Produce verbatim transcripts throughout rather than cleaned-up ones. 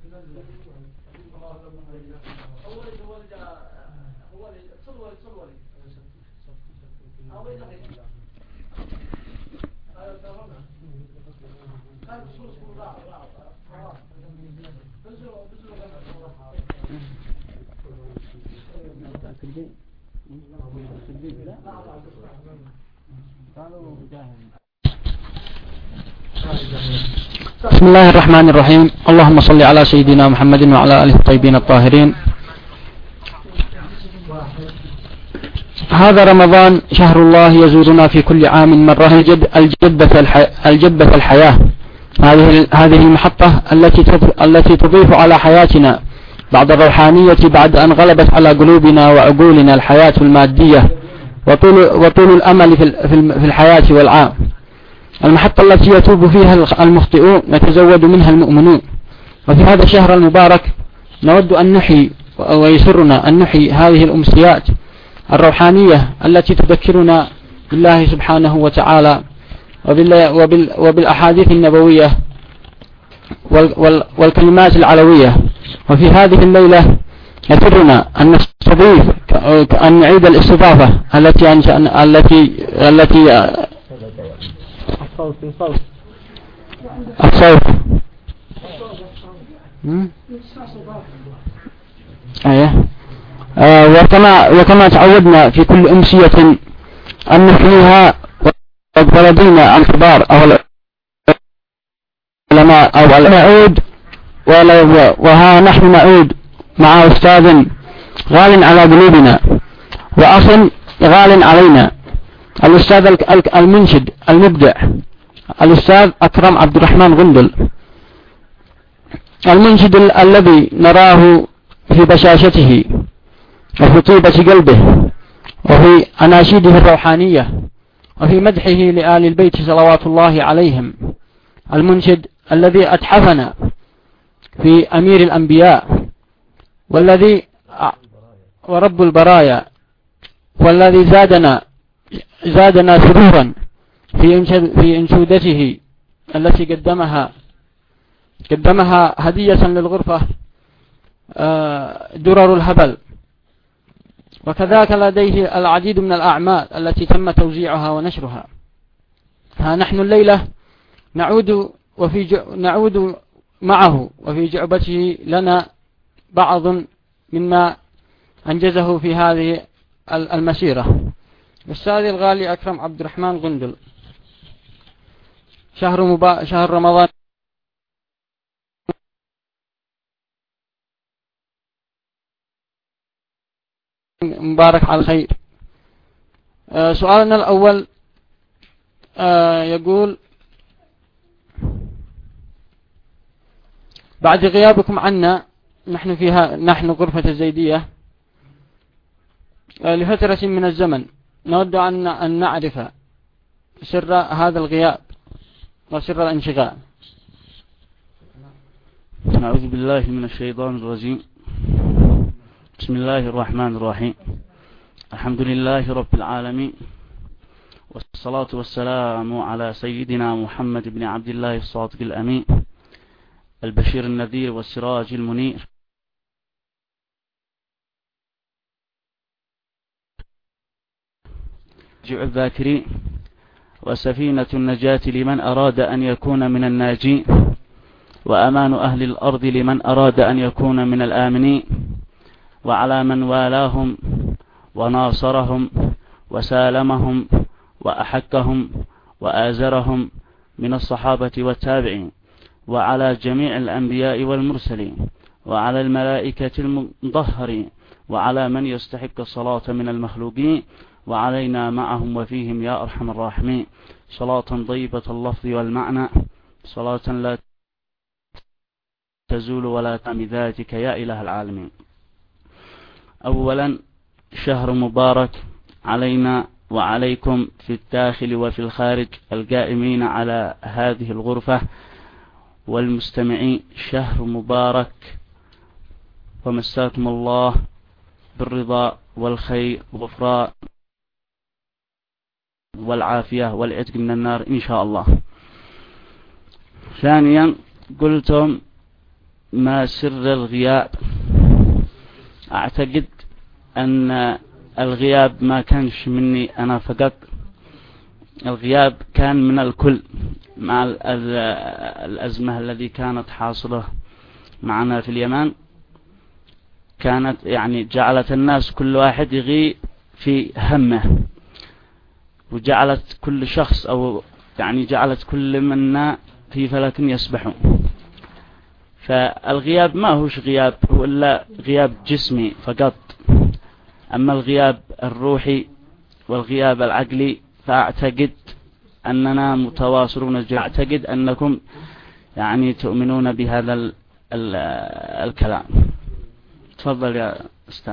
بسم الله الرحمن الرحيم. اللهم صل على سيدنا محمد وعلى آله الطيبين الطاهرين. هذا رمضان شهر الله يزورنا في كل عام مرة. الجد الجدة الحي... الجدة الحياة، هذه هذه المحطة التي التي تضيف على حياتنا بعد الروحانية بعد أن غلبت على قلوبنا وعقولنا الحياة المادية وطول وطول الأمل في في الحياة والعام. المحطة التي يتوب فيها المخطئون يتزود منها المؤمنون. وفي هذا الشهر المبارك نود أن نحيي ويسرنا أن نحيي هذه الأمسيات الروحانية التي تذكرنا بالله سبحانه وتعالى وبال وبالأحاديث النبوية والكلمات العلوية. وفي هذه الليلة يسرنا أن نستضيف أن نعيد الاستضافة التي التي التي الصوت الصوت الصوت ايه آه وكما وكما تعودنا في كل أمسية أن نحييها ولدينا عن كبار أو العلماء أو نعود وها نحن نعود مع أستاذ غال على قلوبنا وأخ غال علينا، الأستاذ المنشد المبدع الأستاذ أكرم عبد الرحمن غندل، المنشد الذي نراه في بشاشته وفي طيبة قلبه وفي أناشيده الروحانية وفي مدحه لآل البيت صلوات الله عليهم، المنشد الذي أتحفنا في أمير الأنبياء والذي ورب البرايا والذي زادنا زادنا سرورا في في انشودته التي قدمها قدمها هدية للغرفة درر الهبل. وكذلك لديه العديد من الأعمال التي تم توزيعها ونشرها. ها نحن الليلة نعود وفي نعود معه وفي جعبته لنا بعض مما أنجزه في هذه المسيرة. الأستاذ الغالي أكرم عبد الرحمن غندل، شهر مبا... شهر رمضان مبارك على الخير. آه سؤالنا الأول آه يقول: بعد غيابكم عنا نحن فيها نحن غرفة الزيدية آه لفترة من الزمن، نود أن أن نعرف سر هذا الغياب وسر الانشغال. أعوذ بالله من الشيطان الرجيم. بسم الله الرحمن الرحيم. الحمد لله رب العالمين، والصلاة والسلام على سيدنا محمد بن عبد الله الصادق الأمين البشير النذير والسراج المنير، جع الذاكرين وسفينة النجاة لمن أراد أن يكون من الناجين، وأمان أهل الأرض لمن أراد أن يكون من الآمنين، وعلى من والاهم وناصرهم وسالمهم وأحكهم وآزرهم من الصحابة والتابعين، وعلى جميع الأنبياء والمرسلين، وعلى الملائكة المطهرين، وعلى من يستحق الصلاة من المخلوقين، وعلينا معهم وفيهم يا أرحم الراحمين، صلاة طيبة اللفظ والمعنى، صلاة لا تزول ولا تم ذاتك يا إله العالمين. أولا، شهر مبارك علينا وعليكم في الداخل وفي الخارج، القائمين على هذه الغرفة والمستمعين، شهر مبارك، ومساكم الله بالرضا والخير والغفران والعافية والعتق من النار إن شاء الله. ثانيا، قلتم ما سر الغياب؟ أعتقد أن الغياب ما كانش مني أنا فقط، الغياب كان من الكل مع الأزمة التي كانت حاصلة معنا في اليمن. كانت يعني جعلت الناس كل واحد يغي في همه، وجعلت كل شخص أو يعني جعلت كل منا في فلك يسبحون. فالغياب ما هوش غياب هو إلا غياب جسمي فقط، أما الغياب الروحي والغياب العقلي فأعتقد أننا متواصلون. أعتقد أنكم يعني تؤمنون بهذا ال ال الكلام. تفضل يا أستاذ.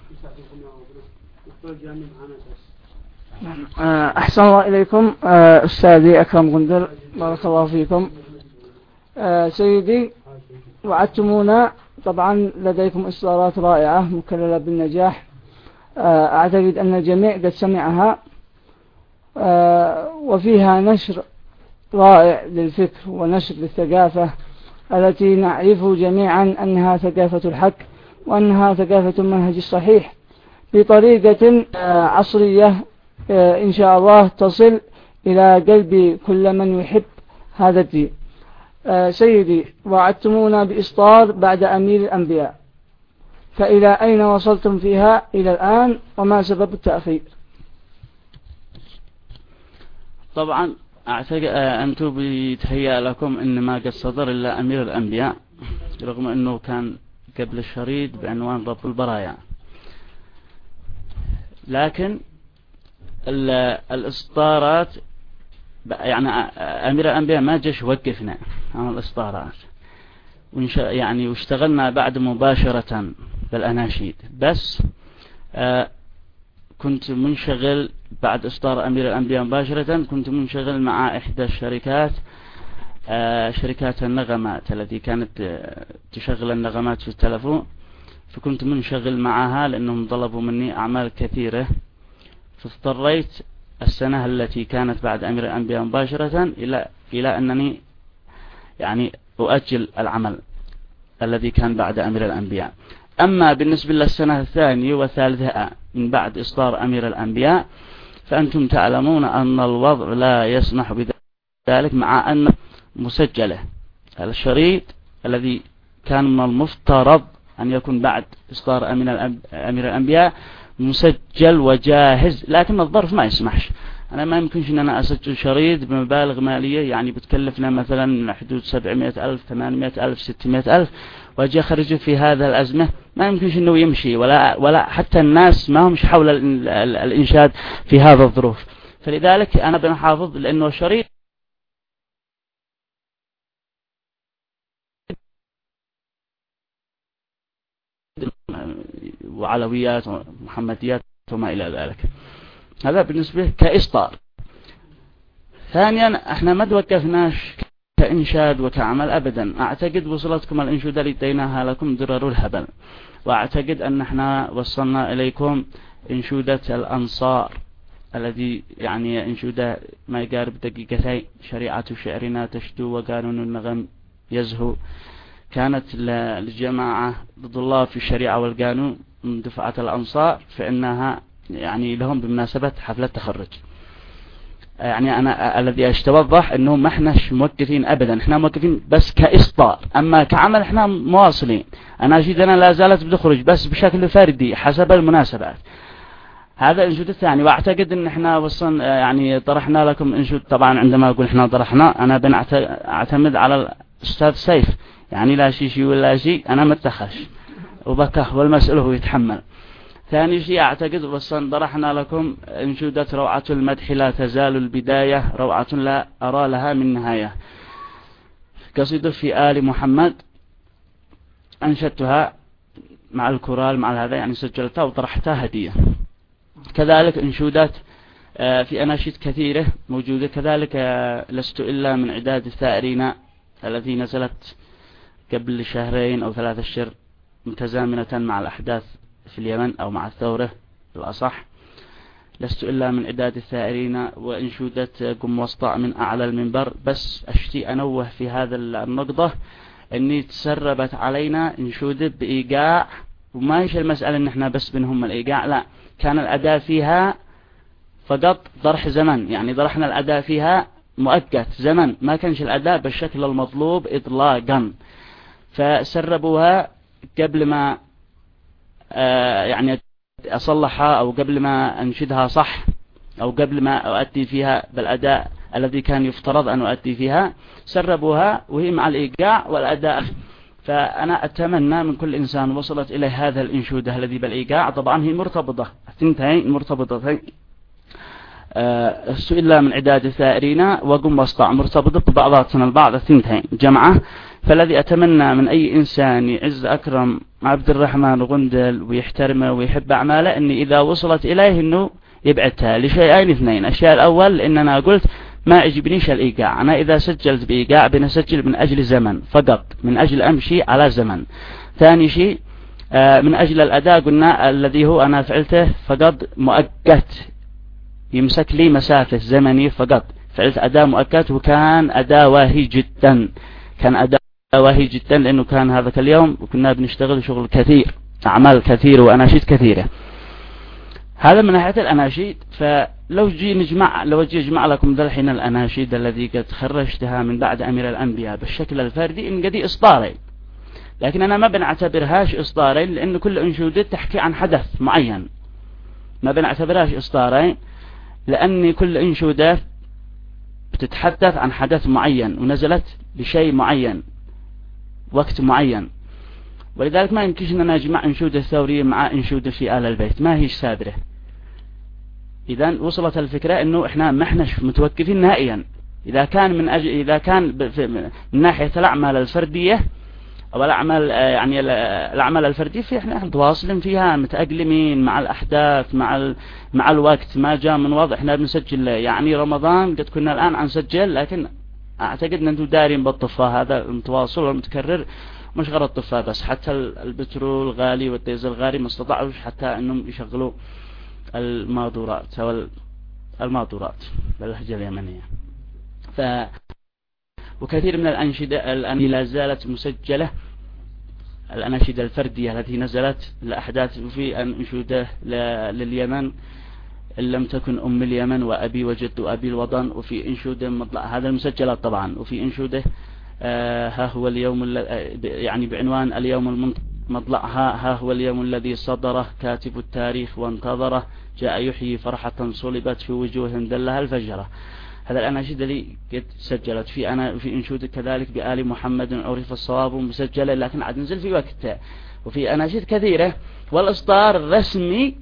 أحسن الله إليكم أستاذي أكرم غندر، بارك الله فيكم. سيدي، وعدتمونا، طبعا لديكم إصدارات رائعة مكللة بالنجاح، أعتقد أن الجميع قد سمعها، وفيها نشر رائع للفكر ونشر للثقافة التي نعرف جميعا أنها ثقافة الحق وأنها ثقافة المنهج الصحيح بطريقة عصرية إن شاء الله تصل إلى قلب كل من يحب هذا الدين. سيدي، وعدتمونا بإصدار بعد أمير الأنبياء، فإلى أين وصلتم فيها إلى الآن وما سبب التأخير؟ طبعا أعتقد أنتم بيتهيأ لكم إن ما قد صدر إلا أمير الأنبياء، رغم أنه كان قبل الشريط بعنوان رب البرايا. لكن الإصدارات يعني أمير الأنبياء ما جاش وقفنا عن الإصدارات، يعني واشتغلنا بعد مباشرة بالأناشيد، بس آه كنت منشغل بعد إصدار أمير الأنبياء مباشرة، كنت منشغل مع إحدى الشركات آه شركات النغمات التي كانت آه تشغل النغمات في التلفون، فكنت منشغل معها لأنهم طلبوا مني أعمال كثيرة، فاضطريت السنة التي كانت بعد أمير الأنبياء مباشرة إلى إلى أنني يعني أؤجل العمل الذي كان بعد أمير الأنبياء. أما بالنسبة للسنة الثانية والثالثة من بعد إصدار أمير الأنبياء فأنتم تعلمون أن الوضع لا يسمح بذلك، مع أن مسجله الشريط الذي كان من المفترض أن يكون بعد إصدار أمير الأنبياء مسجل وجاهز، لكن الظرف ما يسمحش. أنا ما يمكنش أن أنا أسجل شريط بمبالغ مالية يعني بتكلفنا مثلا من حدود سبعمائة ألف ثمانمائة ألف ستمائة ألف، وأجي أخرجه في هذا الأزمة، ما يمكنش أنه يمشي، ولا ولا حتى الناس ما همش حول الإنشاد في هذا الظروف. فلذلك أنا بنحافظ، لأنه شريط وعلويات ومحمديات وما إلى ذلك. هذا بالنسبة كإصدار. ثانيا، احنا ما توقفناش كإنشاد وكعمل أبدا. أعتقد وصلتكم الإنشودة اللي اديناها لكم درر الهبل، وأعتقد أن احنا وصلنا إليكم إنشودة الأنصار الذي يعني إنشودة ما يقارب دقيقتين: شريعة شعرنا تشدو وقانون النغم يزهو. كانت للجماعة ضد الله في الشريعة والقانون من دفعة الأنصار، فإنها يعني لهم بمناسبة حفلة تخرج. يعني أنا الذي أتوضح أنه ما احناش موقفين أبدا، احنا موقفين بس كإصدار، أما كعمل احنا مواصلين. أناشيدنا لا زالت بتخرج بس بشكل فردي حسب المناسبات. هذا الإنشود الثاني. وأعتقد أن احنا وصلنا يعني طرحنا لكم إنشود. طبعا عندما أقول احنا طرحنا، أنا بنعتمد على الأستاذ سيف، يعني لا شيء شيء ولا شيء، أنا متخش وبكه والمسؤول هو يتحمل. ثاني شيء أعتقد وصلنا طرحنا لكم إنشودة روعة المدح لا تزال البداية، روعة لا أرى لها من نهاية، قصيدة في آل محمد أنشدتها مع الكورال مع هذا، يعني سجلتها وطرحتها هدية. كذلك إنشودات في أناشيد كثيرة موجودة. كذلك لست إلا من عداد الثائرين التي نزلت قبل شهرين أو ثلاثة أشهر متزامنة مع الأحداث في اليمن أو مع الثورة الأصح. لست إلا من عداد الثائرين، وإنشودة قم واسطع من أعلى المنبر. بس أشتي أنوه في هذا النقطة اني تسربت علينا انشودة بإيقاع، وما هيش المسألة ان احنا بس بنهم الإيقاع، لا، كان الأداء فيها فقط ضرح زمن، يعني ضرحنا الأداء فيها مؤقت زمن، ما كانش الأداء بالشكل المطلوب إطلاقا. فسربوها قبل ما آه يعني أصلحها، أو قبل ما أنشدها صح، أو قبل ما أؤدي فيها بالأداء الذي كان يفترض أن أؤدي فيها، سربوها وهي مع الإيقاع والأداء. فأنا أتمنى من كل إنسان وصلت إليه هذا الإنشودة الذي بالإيقاع، طبعا هي مرتبطة ثنتين مرتبطتين، السئلة من عداد الثائرين وقم واصطع، مرتبطة ببعضاتنا البعض الثنتين جمعة. فالذي أتمنى من أي إنسان يعز أكرم عبد الرحمن غندل ويحترمه ويحب أعماله، أني إذا وصلت إليه أنه يبعدها لشيئين اثنين. الشيء الأول إن أنا قلت ما يعجبنيش الإيقاع، أنا إذا سجلت بإيقاع بنسجل من أجل زمن فقط، من أجل أمشي على زمن. ثاني شيء من أجل الأداء قلنا الذي هو أنا فعلته فقط مؤقت، يمسك لي مسافة زمنية فقط، فعلت أداء مؤقت، وكان أداء واهي جدا، كان أداء واهي جدا لأنه كان هذاك اليوم وكنا بنشتغل شغل كثير، أعمال كثير وأناشيد كثيرة. هذا من ناحية الأناشيد. فلو جي نجمع لو جي أجمع لكم ذا الحين الأناشيد الذي قد خرجتها من بعد أمير الأنبياء بالشكل الفردي، إن قدي إصدارين، لكن أنا ما بنعتبرهاش إصدارين لأن كل أنشودة تحكي عن حدث معين، ما بنعتبرهاش إصدارين لأن كل أنشودة بتتحدث عن حدث معين ونزلت بشيء معين وقت معين. ولذلك ما يمكنش أن أنا أجمع أنشودة ثورية مع أنشودة في آل البيت، ما هيش سابرة. إذن وصلت الفكرة أنه إحنا ما إحناش متوقفين نهائيا. إذا كان من أجل إذا كان من ناحية الأعمال الفردية أو الأعمال يعني الأعمال الفردية في إحنا متواصلين فيها، متأقلمين مع الأحداث مع مع الوقت، ما جاء من واضح إحنا بنسجل يعني رمضان قد كنا الآن عن سجل، لكن أعتقد أن أنتم دارين بالطفاء هذا المتواصل والمتكرر، مش غير الطفاء بس، حتى البترول غالي والديزل غالي، ما استطاعوش حتى أنهم يشغلوا الماضورات أو الماضورات باللهجة اليمنية. ف وكثير من الأنشدة التي لا زالت مسجلة، الأناشيد الفردية التي نزلت الأحداث في أنشودة لليمن، إن لم تكن أم اليمن وأبي وجد أبي الوطن، وفي أنشودة مطلع هذا المسجلات طبعا، وفي أنشودة آه ها هو اليوم يعني بعنوان اليوم المطلعها، ها هو اليوم الذي صدره كاتب التاريخ وانتظره، جاء يحيي فرحة صلبت في وجوههم دلها الفجرة. هذا الأناشيد اللي قد سجلت في أنا في أنشودة كذلك بآل محمد عرف الصواب مسجلة، لكن عاد نزل في وقتها. وفي أناشيد كثيرة، والإصدار الرسمي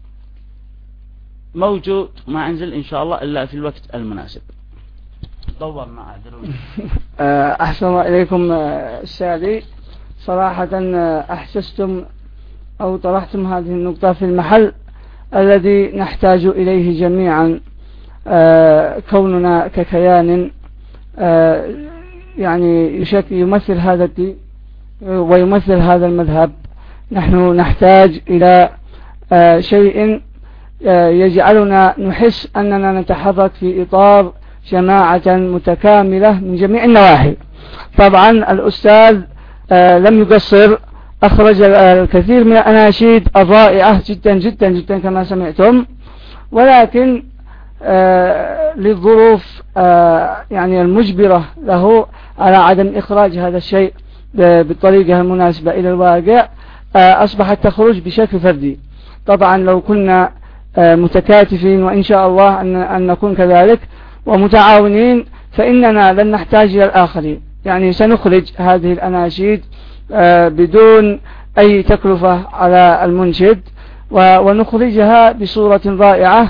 موجود ما أنزل إن شاء الله إلا في الوقت المناسب. دور مع درون. أحسن الله إليكم السادي، صراحة أحسستم أو طرحتم هذه النقطة في المحل الذي نحتاج إليه جميعا، آه كوننا ككيان آه يعني يشكل يمثل هذا الدين ويمثل هذا المذهب. نحن نحتاج إلى آه شيء آه يجعلنا نحس أننا نتحرك في إطار جماعة متكاملة من جميع النواحي. طبعا الأستاذ آه لم يقصر، أخرج الكثير من الأناشيد الرائعة جدا جدا جدا كما سمعتم، ولكن آه للظروف آه يعني المجبرة له على عدم إخراج هذا الشيء بالطريقة المناسبة إلى الواقع، آه أصبحت تخرج بشكل فردي. طبعا لو كنا آه متكاتفين، وإن شاء الله أن, أن نكون كذلك ومتعاونين، فإننا لن نحتاج إلى الآخرين. يعني سنخرج هذه الأناشيد آه بدون أي تكلفة على المنشد، ونخرجها بصورة رائعة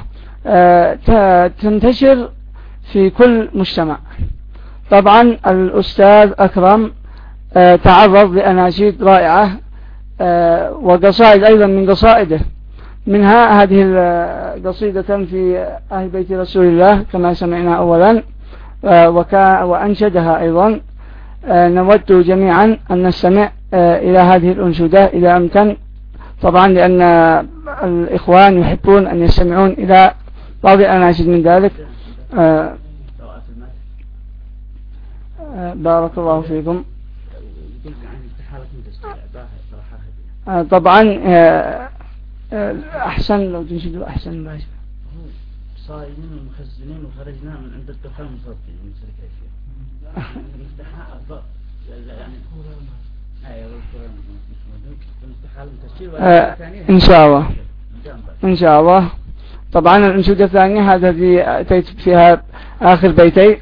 تنتشر في كل مجتمع. طبعا الأستاذ أكرم تعرض لأناشيد رائعة وقصائد أيضا من قصائده، منها هذه القصيدة في أهل بيت رسول الله كما سمعنا أولا، وأنشدها أيضا. نود جميعا أن نستمع إلى هذه الأنشودة إذا أمكن، طبعا لأن الإخوان يحبون أن يستمعون إلى بعض الأناشيد من ذلك. آه آه بارك الله فيكم. طبعا أحسن لو تنشدوا أحسن ماشي. صايمين ومخزنين وخرجنا من عند الدخان مصدقين من سلك أشياء نفتحها أفضل يعني أيوة إن شاء الله إن شاء الله. طبعا الأنشودة الثانية هذا الذي أتيت فيها آخر بيتي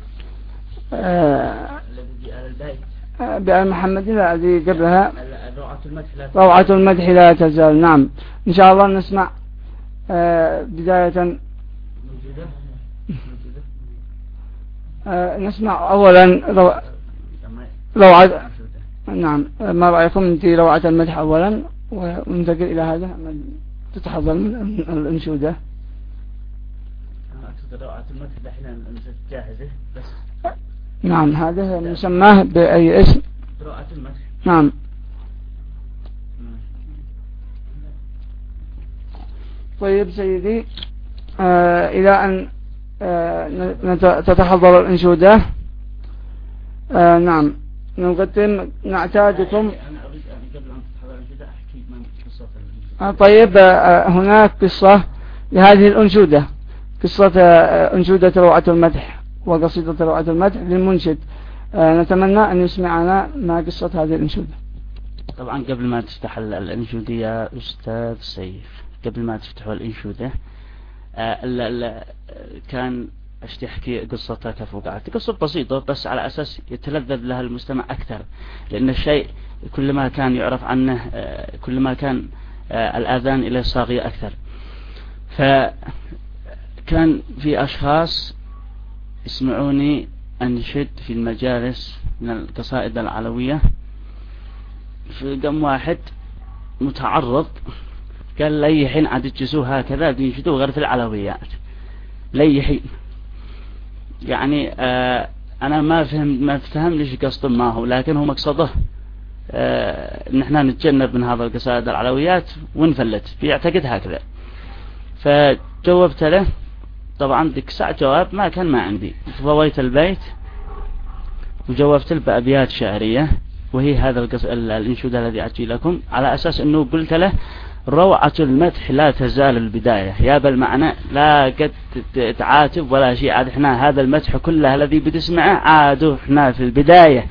بآل محمد الذي قبلها روعة المدح لا تزال. نعم إن شاء الله نسمع بداية نسمع أولا رو... روعة. نعم ما رأيكم أنت روعة المدح أولا وننتقل إلى هذا تتحضر من الأنشودة. روعة المدح دحين جاهزة بس. نعم هذا مسماه بأي اسم؟ روعة المدح. نعم طيب سيدي آه إلى أن آه تتحضر الأنشودة آه نعم نقدم نعتادكم. آه طيب آه هناك قصة لهذه الأنشودة، قصة آه أنشودة روعة المدح وقصيدة روعة المدح للمنشد. آه نتمنى أن يسمعنا ما قصة هذه الأنشودة. طبعا قبل ما تفتح الأنشودة يا أستاذ سيف، قبل ما تفتحوا الأنشودة آه كان اشتي احكي قصتها كيف وقعت. قصة بسيطة بس على أساس يتلذذ لها المستمع أكثر، لأن الشيء كل ما كان يعرف عنه آه كل ما كان آه الآذان إليه صاغية أكثر. فكان في أشخاص يسمعوني أنشد في المجالس من القصائد العلوية، في قم واحد متعرض قال لي حين عاد تجسوه هكذا بينشدوه غير في العلويات لي حين. يعني آه أنا ما فهم ما فهم ليش قصده ما هو، لكن هو مقصده آه نحن نتجنب من هذا القصائد العلويات ونفلت بيعتقد هكذا. فجاوبت له طبعا ديك ساعة جواب ما كان ما عندي، فضويت البيت وجاوبت له بأبيات شعرية وهي هذا الانشودة الذي أتي لكم، على أساس أنه قلت له روعة المدح لا تزال البداية، يا بالمعنى لا قد تعاتب ولا شيء، عاد احنا هذا المدح كله الذي بتسمعه عادوا احنا في البداية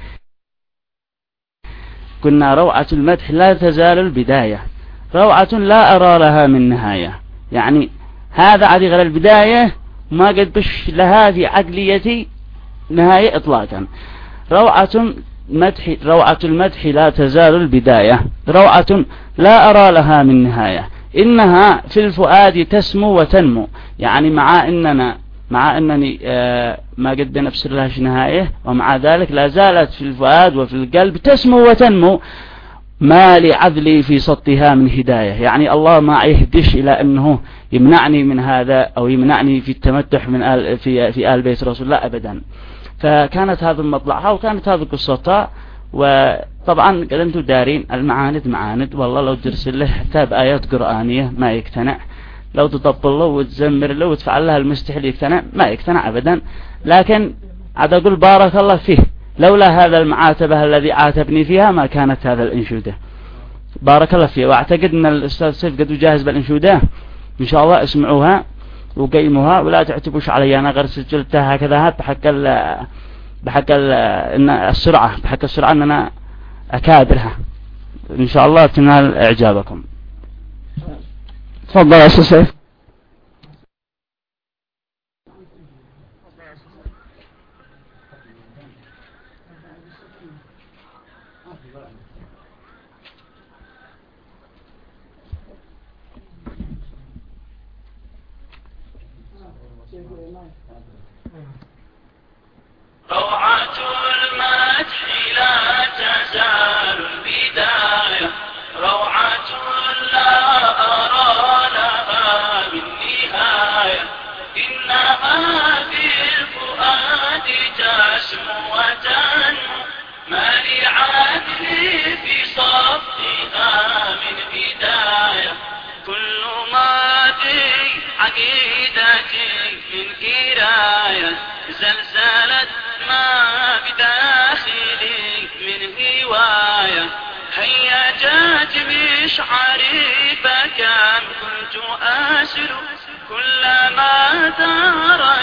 كنا روعة المدح لا تزال البداية، روعة لا أرى لها من نهاية. يعني هذا عادي غير البداية ما قد بش لها في عقليتي نهاية إطلاقا. روعة مدح روعة المدح لا تزال البداية، روعة لا أرى لها من نهاية، إنها في الفؤاد تسمو وتنمو. يعني مع إننا مع أنني آه ما قد نفسر لهاش نهاية، ومع ذلك لا زالت في الفؤاد وفي القلب تسمو وتنمو. ما لعذلي في سطها من هداية، يعني الله ما يهدش إلى أنه يمنعني من هذا أو يمنعني في التمتع من آل في في آل بيت رسول الله أبدا. فكانت هذا مطلعها وكانت هذه قصتها. وطبعا قدمتوا دارين المعاند معاند، والله لو ترسل له حتى بآيات قرآنية ما يقتنع، لو تطبل له وتزمر له وتفعل له المستحيل يقتنع ما يقتنع أبدا. لكن عاد أقول بارك الله فيه، لولا هذا المعاتبة الذي عاتبني فيها ما كانت هذا الانشودة. بارك الله فيه. واعتقد ان الاستاذ سيف قد جاهز بالانشودة، ان شاء الله اسمعوها وقيموها ولا تعتبوش علي انا غير سجلتها هكذا بحق ال بحق ال ان السرعة بحق السرعة ان انا اكابرها، ان شاء الله تنال اعجابكم. تفضل يا استاذ سيف. روعة المدح لا تزال البداية، روعة لا أرى لها من نهاية، إنما في الفؤاد تسمو وتنمو، ما لعدلي في صفها من بداية، كل ماضي عقيدتي من إراية، زلزلت ما بداخلي من هواية. هيجت بشعري فكم كنت أسر كلما ثار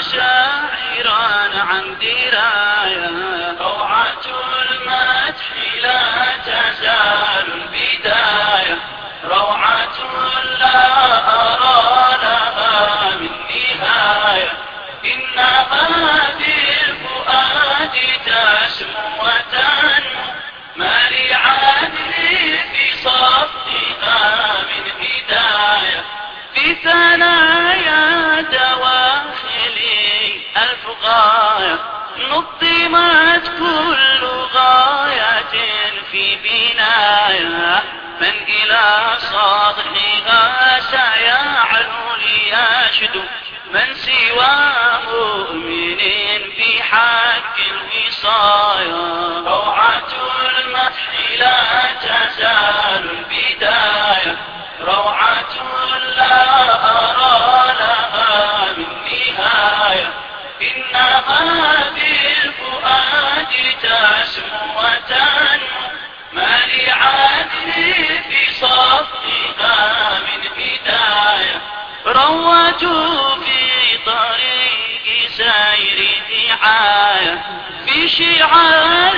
شاعرا عن دراية. روعة المدح لا تزال البداية، روعة لا أرى لها من نهاية، إنها في الفؤاد تسمو وتنمو ما لعدل في صفها من هداية. في ثنايا دواخلي ألف غاية نظمت كل غاية في بناية، من إلى سطحها سيعلو ليشدو من سوى مؤمن في حق الوصايا. روعة المدح لا تزال البداية، روعة لا أرى لها من نهاية، إنها بالفؤاد تسمو وتنمو ما لعدل في صفها من بداية. روجوا في طريق سير دعاية في شعار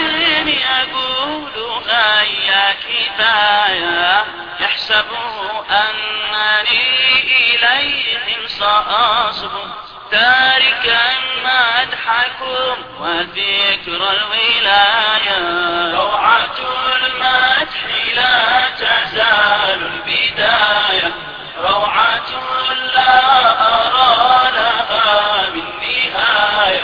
يقول هيا كفاية، يحسبوا أنني إليهم سأصبو تاركا مدحكم وذكر الولاية. روعة المدح لا تزال البداية، روعة لا أرى لها من نهاية،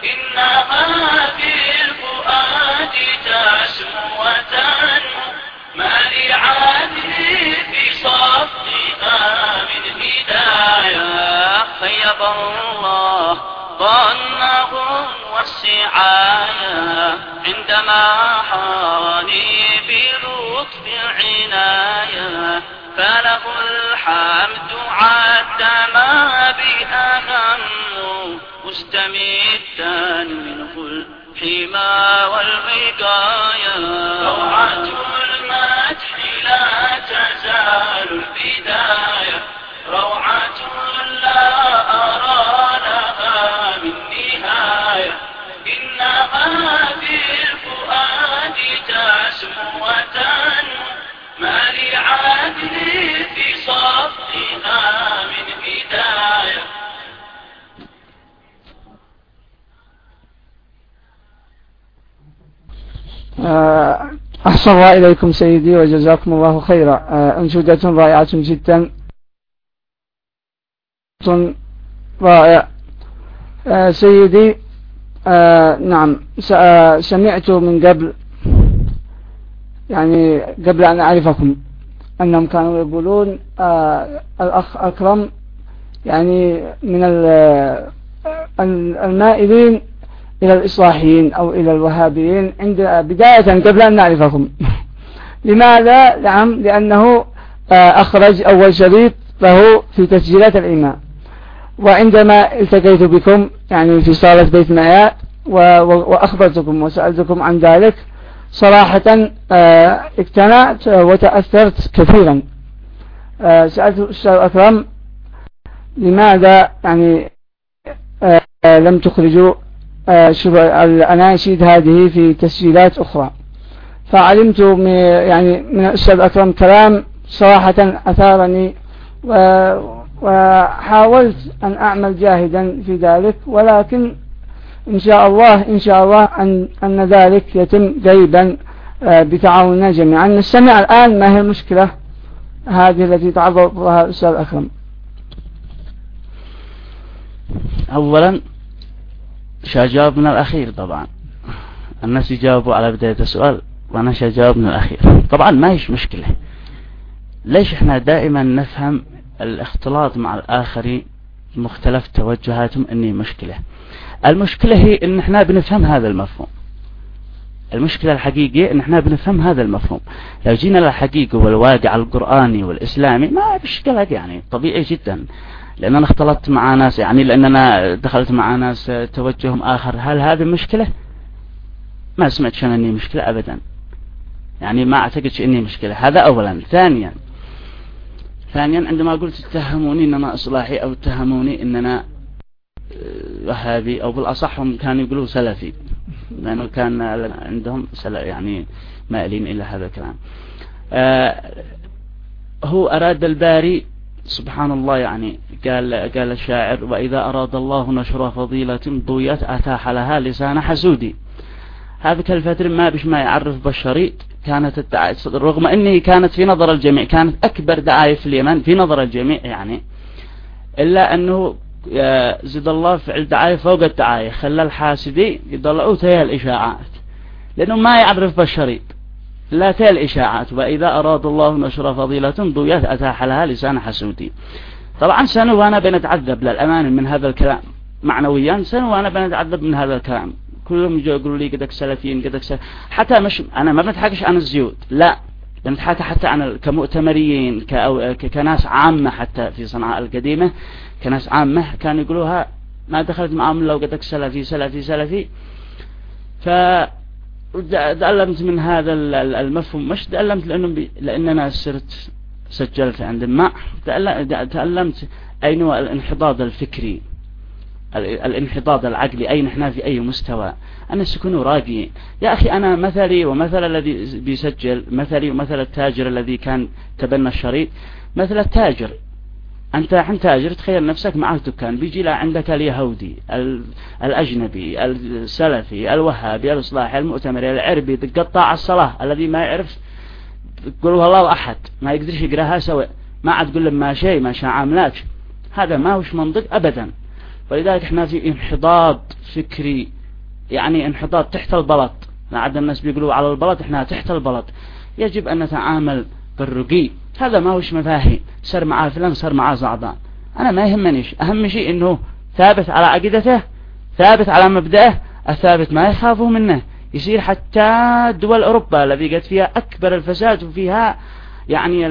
إنها في الفؤاد تسمو وتنمو ما لعدل في صفها من هداية. خيب الله ظنهم والسعاية عندما حاني بلطف العناية، فله الحمد عدما بأهم مستمدا منه الحمى والوقاية. روعة المدح لا تزال البداية، روعة لا أرى لها من نهاية، إنها بالفؤاد تسمو وتنمو ما لعدل في صفها من بداية. أحسن الله إليكم سيدي وجزاكم الله خيرا. أنشودة رائعة جدا، رائع سيدي. نعم، سمعت من قبل، يعني قبل أن أعرفكم، أنهم كانوا يقولون الأخ أكرم يعني من المائلين إلى الإصلاحيين أو إلى الوهابيين عند بداية قبل أن نعرفكم. لماذا؟ نعم، لأنه أخرج أول شريط له في تسجيلات الإيمان، وعندما التقيت بكم يعني في صالة بيت مايا وأخبرتكم وسألتكم عن ذلك، صراحة اقتنعت وتأثرت كثيرا. سألت الأستاذ أكرم لماذا يعني لم تخرجوا الأناشيد هذه في تسجيلات أخرى، فعلمت يعني من الأستاذ أكرم كلام صراحة أثارني، وحاولت أن أعمل جاهدا في ذلك، ولكن إن شاء الله إن شاء الله أن, أن ذلك يتم قريبا بتعاوننا جميعا. نستمع الآن ما هي المشكلة هذه التي تعرض لها الأستاذ أكرم. أولا شجاوب من الأخير، طبعا الناس يجاوبوا على بداية السؤال وأنا شجاوب من الأخير. طبعا ما هيش مشكلة. ليش احنا دائما نفهم الاختلاط مع الآخرين مختلف توجهاتهم اني مشكلة؟ المشكلة هي ان احنا بنفهم هذا المفهوم. المشكلة الحقيقية ان احنا بنفهم هذا المفهوم. لو جينا للحقيقة والواقع القرآني والإسلامي ما فيش قلق، يعني طبيعي جدا، لأن أنا اختلطت مع ناس، يعني لأن أنا دخلت مع ناس توجههم آخر. هل هذه مشكلة؟ ما سمعت شان أني مشكلة أبدا. يعني ما أعتقدش إني مشكلة. هذا أولا. ثانيا ثانيا عندما قلت اتهموني إننا إصلاحي أو اتهموني إننا وهابي، أو بالأصح هم كانوا يقولوا سلفي، لأنه كان عندهم يعني مائلين إلى هذا الكلام. آه هو أراد الباري سبحان الله، يعني قال قال الشاعر: وإذا أراد الله نشر فضيلة ضويت أتاح لها لسان حسودي. هذا الفترة ما بش ما يعرف بالشريط، كانت الدعاية رغم أنه كانت في نظر الجميع كانت أكبر دعاية في اليمن في نظر الجميع يعني، إلا أنه زد الله فعل دعاية فوق الدعاية، خلى الحاسدي يضلعوا تيها الإشاعات، لأنه ما يعرف بالشريط لا تيها الإشاعات. وإذا أراد الله نشر فضيلة ضويت أتاح لها لسان حسودي. طبعا سنة وأنا بنتعذب للأمان من هذا الكلام معنويا، سنة وأنا بنتعذب من هذا الكلام. كلهم يجوا يقولوا لي قدك سلفيين قدك سلف. حتى مش أنا ما بنتحكش عن الزيود، لا بنتحكى حتى عن كمؤتمريين كأو كناس عامة، حتى في صنعاء القديمة كناس عامة كانوا يقولوها ما دخلت معهم لو قدك سلفي سلفي سلفي. فتألمت من هذا المفهوم، مش تألمت لأنه بي... لأننا صرت سجلت عند ما تألمت أين هو الانحضاض الفكري، الانحضاض العقلي، أين احنا في أي مستوى. أنا سكون راقي يا أخي. أنا مثلي ومثل الذي بيسجل، مثلي ومثل التاجر الذي كان تبنى الشريط، مثل التاجر. أنت عن تاجر تخيل نفسك معك دكان، بيجي لا عندك اليهودي الأجنبي السلفي الوهابي الإصلاحي المؤتمري العربي تقطع الصلاة الذي ما يعرف تقول الله أحد ما يقدرش يقراها سواء، ما عاد تقول ما شيء ما شاء عاملاك. هذا ما هوش منطق أبدا. ولذلك احنا في انحضاض فكري، يعني انحضاض تحت البلط. ما عاد الناس بيقولوا على البلط، احنا تحت البلط. يجب أن نتعامل بالرقي. هذا ما هوش مفاهيم صار معاه فلان صار معاه زعضان، أنا ما يهمنيش. أهم شيء إنه ثابت على عقيدته، ثابت على مبدأه الثابت، ما يخافوا منه. يصير حتى دول أوروبا الذي قد فيها أكبر الفساد وفيها يعني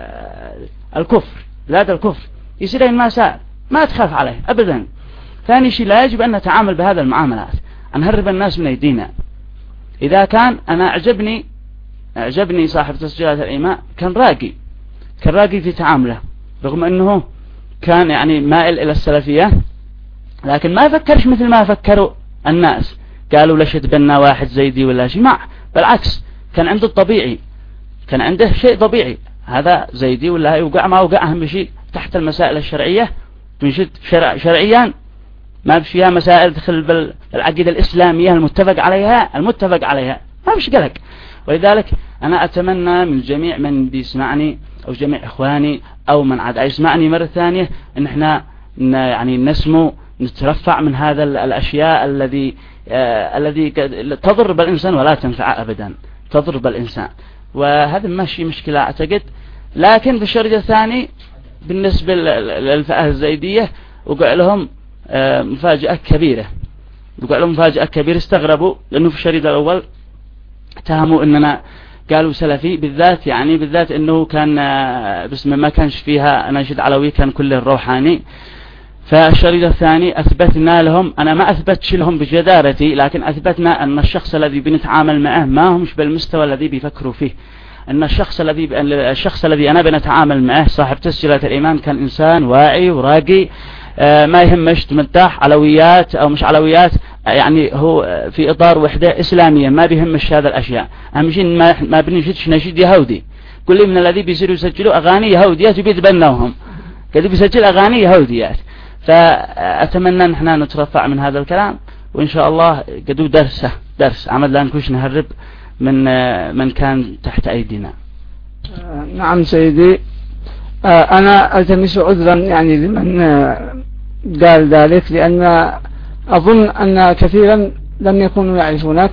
الكفر، بلاد الكفر، يصير ما سار ما تخاف عليه أبدا. ثاني شيء لا يجب أن نتعامل بهذا المعاملات، أن نهرب الناس من أيدينا. إذا كان أنا أعجبني أعجبني صاحب تسجيلات الإيماء، كان راقي كان راقي في تعامله، رغم أنه كان يعني مائل إلى السلفية، لكن ما فكرش مثل ما فكروا الناس. قالوا ليش تبنى واحد زيدي ولا شيء، ما بالعكس كان عنده الطبيعي، كان عنده شيء طبيعي. هذا زيدي ولا يوقع ما وقع، أهم شيء تحت المسائل الشرعية تنشد شرع شرعيا، ما فيها مسائل تدخل بالعقيدة الإسلامية المتفق عليها المتفق عليها ما فيش قلق. ولذلك أنا أتمنى من جميع من بيسمعني أو جميع إخواني أو من عاد يسمعني مرة ثانية إن إحنا يعني نسمو نترفع من هذا الأشياء الذي آه الذي تضر بالإنسان ولا تنفع أبدا، تضر بالإنسان. وهذا ماشي مشكلة أعتقد. لكن في الشريط الثاني بالنسبة للفئة الزيدية وقع لهم آه مفاجأة كبيرة، وقع لهم مفاجأة كبيرة. استغربوا لأنه في الشريط الأول اتهموا إننا قالوا سلفي بالذات، يعني بالذات إنه كان باسم ما كانش فيها ناشد علوي، كان كله الروحاني. فالشريط الثاني أثبتنا لهم، أنا ما أثبتش لهم بجدارتي، لكن أثبتنا أن الشخص الذي بنتعامل معه ما همش بالمستوى الذي بيفكروا فيه. أن الشخص الذي الشخص الذي أنا بنتعامل معه صاحب تسجيلات الإيمان كان إنسان واعي وراقي، ما يهمش تمدح علويات أو مش علويات، يعني هو في إطار وحدة إسلامية، ما بيهمش هذا الأشياء. أهم شيء ما ما بنشدش نشيد يهودي. كل من الذي بيصيروا يسجلوا أغاني يهوديات وبيتبنوهم، قد بيسجل أغاني يهوديات. فأتمنى أن احنا نترفع من هذا الكلام، وإن شاء الله قدو درسه درس عمل لا نكونش نهرب من من كان تحت أيدينا. نعم سيدي، أنا ألتمس عذرا يعني لمن قال ذلك، لأن أظن أن كثيرا لم يكونوا يعرفونك،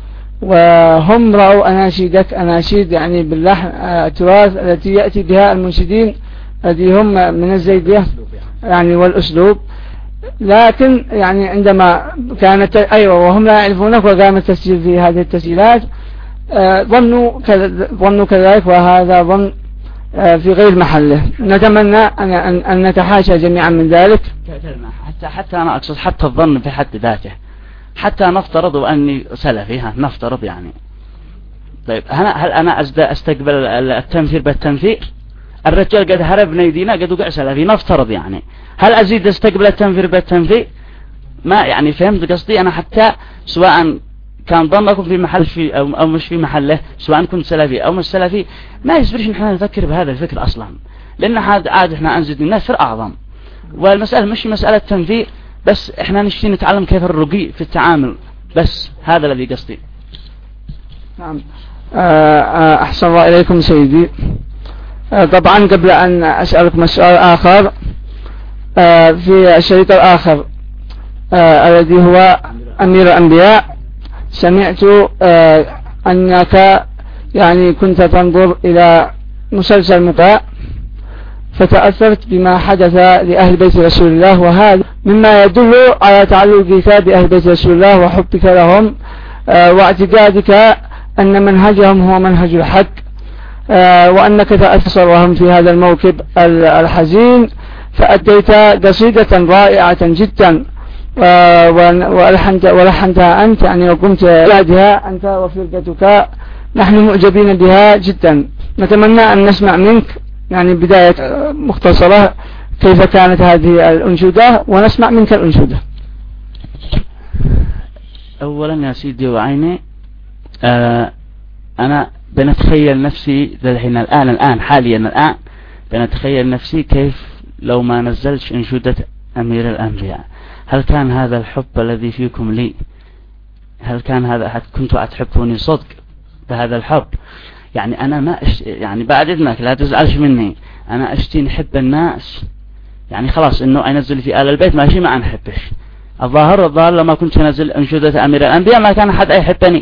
وهم رأوا أناشيدك أناشيد يعني باللحن التراث التي يأتي بها المنشدين الذي هم من الزيدية يعني والأسلوب. لكن يعني عندما كانت أيوة وهم لا يعرفونك وقام التسجيل في هذه التسجيلات ظنوا ظنوا كذلك، وهذا ظن في غير محله. نتمنى أن أن نتحاشى جميعا من ذلك. حتى حتى أنا أقصد حتى الظن في حد ذاته، حتى نفترض أني سلفي، ها نفترض يعني طيب هنا هل أنا أستقبل التنفير بالتنفير؟ الرجال قد هربنا يدينا قد وقع سلفي نفترض يعني، هل أزيد أستقبل التنفير بالتنفير؟ ما يعني فهمت قصدي أنا؟ حتى سواء كان ظنكم في محل في أو, أو مش في محله، سواء كنت سلفي أو مش سلفي، ما يصبرش نحن نفكر بهذا الفكر أصلا، لأن عاد عاد إحنا أنزل الناس أعظم. والمسألة مش مسألة تنفير بس، إحنا نشتي نتعلم كيف الرقي في التعامل بس، هذا الذي قصدي. نعم. أحسن الله إليكم سيدي. طبعا قبل أن أسألكم سؤال آخر، في الشريط الآخر الذي هو أمير الأنبياء، سمعت أنك يعني كنت تنظر إلى مسلسل مطاع فتأثرت بما حدث لأهل بيت رسول الله، وهذا مما يدل على تعلقك بأهل بيت رسول الله وحبك لهم واعتقادك أن منهجهم هو منهج الحق، وأنك تأثرهم في هذا الموكب الحزين، فأديت قصيدة رائعة جدا ولحنتها أنت يعني، وقمت بإعدادها أنت وفرقتك، نحن معجبين بها جدا. نتمنى أن نسمع منك يعني بداية مختصرة كيف كانت هذه الأنشودة، ونسمع منك الأنشودة. أولا يا سيدي وعيني، آه أنا بنتخيل نفسي الحين الآن الآن حاليا الآن بنتخيل نفسي كيف لو ما نزلتش أنشودة أمير الأنبياء. هل كان هذا الحب الذي فيكم لي، هل كان هذا كنتوا أتحبوني صدق بهذا الحب؟ يعني أنا ما أش... يعني بعد إذنك لا تزعلش مني، أنا أشتي نحب الناس، يعني خلاص إنه أنزل في آل البيت ماشي ما أنحبش. الظاهر الظاهر لما كنت أنزل أنشودة أمير الأنبياء ما كان أحد يحبني،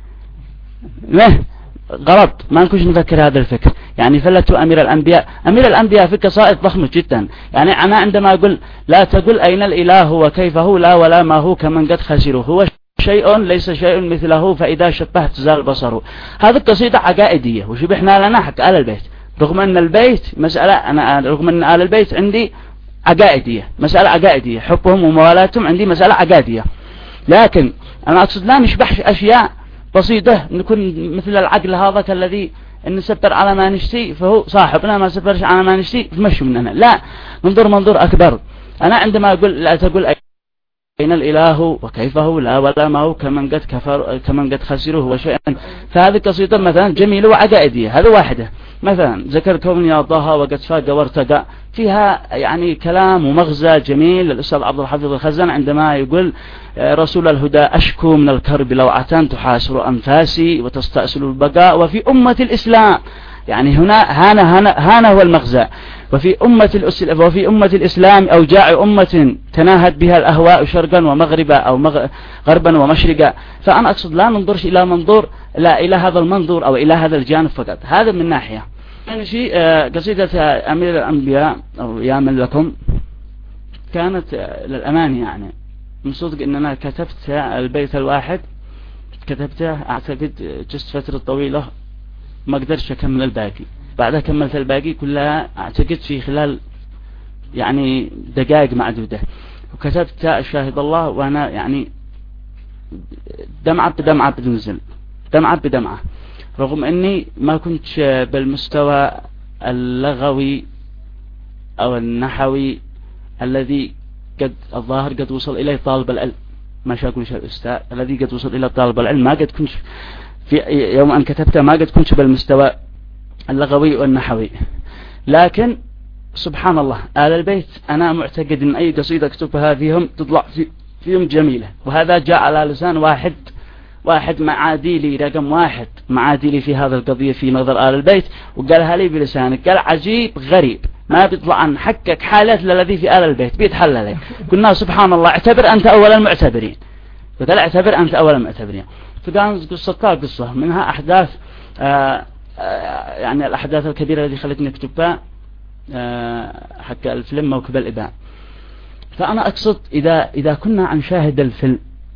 ما غلط، ما نكونش نفكر هذا الفكر. يعني فلتوا أمير الأنبياء، أمير الأنبياء في قصائد ضخمة جدا. يعني أنا عندما أقول لا تقل أين الإله وكيف هو، لا ولا ما هو كمن قد خسره، هو شيء ليس شيء مثله فإذا شبهت زال بصره. هذه القصيدة عقائدية وشبحنا لنا حق آل البيت، رغم أن البيت مسألة، أنا رغم أن آل البيت عندي عقائدية، مسألة عقائدية، حبهم وموالاتهم عندي مسألة عقائدية، لكن أنا أقصد لا نشبح أشياء بسيطة، نكون مثل العقل هذا الذي إن نسبر على ما نشتي فهو صاحبنا، ما سبرش على ما نشتي فمشوا مننا، لا ننظر منظور أكبر. أنا عندما أقول لا تقول أين الإله وكيف هو، لا ولا ما هو كمن قد كفر كمن قد خسره هو شيئا، فهذه قصيدة مثلا جميلة وعقائدية، هذا واحدة. مثلا ذكر كون يا ضها وقد فاق وارتقى، فيها يعني كلام ومغزى جميل. الأستاذ عبد الحفيظ الخزان عندما يقول رسول الهدى أشكو من الكرب لوعة تحاسر أنفاسي وتستأصل البقاء وفي أمة الإسلام، يعني هنا هنا هنا, هنا هو المغزى. وفي أمة الإسلام وفي أمة الإسلام أوجاع أمة تناهت بها الأهواء شرقا ومغربا أو غربا ومشرقا. فأنا أقصد لا ننظرش إلى منظور، لا إلى هذا المنظور أو إلى هذا الجانب فقط، هذا من ناحية. يعني شيء قصيدة أمير الأنبياء أو يا من لكم كانت للأمان، يعني من صدق إن أنا كتبت البيت الواحد كتبته أعتقد جست فترة طويلة ما قدرش أكمل الباقي، بعدها كملت الباقي كلها أعتقد في خلال يعني دقائق معدودة، وكتبت شاهد الله وأنا يعني دمعة بدمعة بتنزل، دمعة بدمعة، رغم أني ما كنت بالمستوى اللغوي أو النحوي الذي قد الظاهر قد وصل إليه طالب العلم، ما شاكل شيء الأستاذ الذي قد وصل إلى طالب العلم، ما قد كنت في يوم أن كتبته ما قد كنت بالمستوى اللغوي والنحوي. لكن سبحان الله آل البيت أنا معتقد أن أي قصيدة أكتبها فيهم تطلع في فيهم جميلة، وهذا جاء على لسان واحد واحد معاديلي رقم واحد معاديلي في هذا القضية في نظر آل البيت، وقالها لي بلسانك، قال عجيب غريب ما بيطلع عن حقك حالات للذي في آل البيت بيتحلل لك. قلنا سبحان الله اعتبر أنت أول المعتبرين، فقال اعتبر أنت أول المعتبرين. فكانت قصتها قصة منها أحداث آآ آآ يعني الأحداث الكبيرة التي خلتني أكتبها حق الفيلم موكب الإباء. فأنا أقصد إذا إذا كنا عن شاهد الفيلم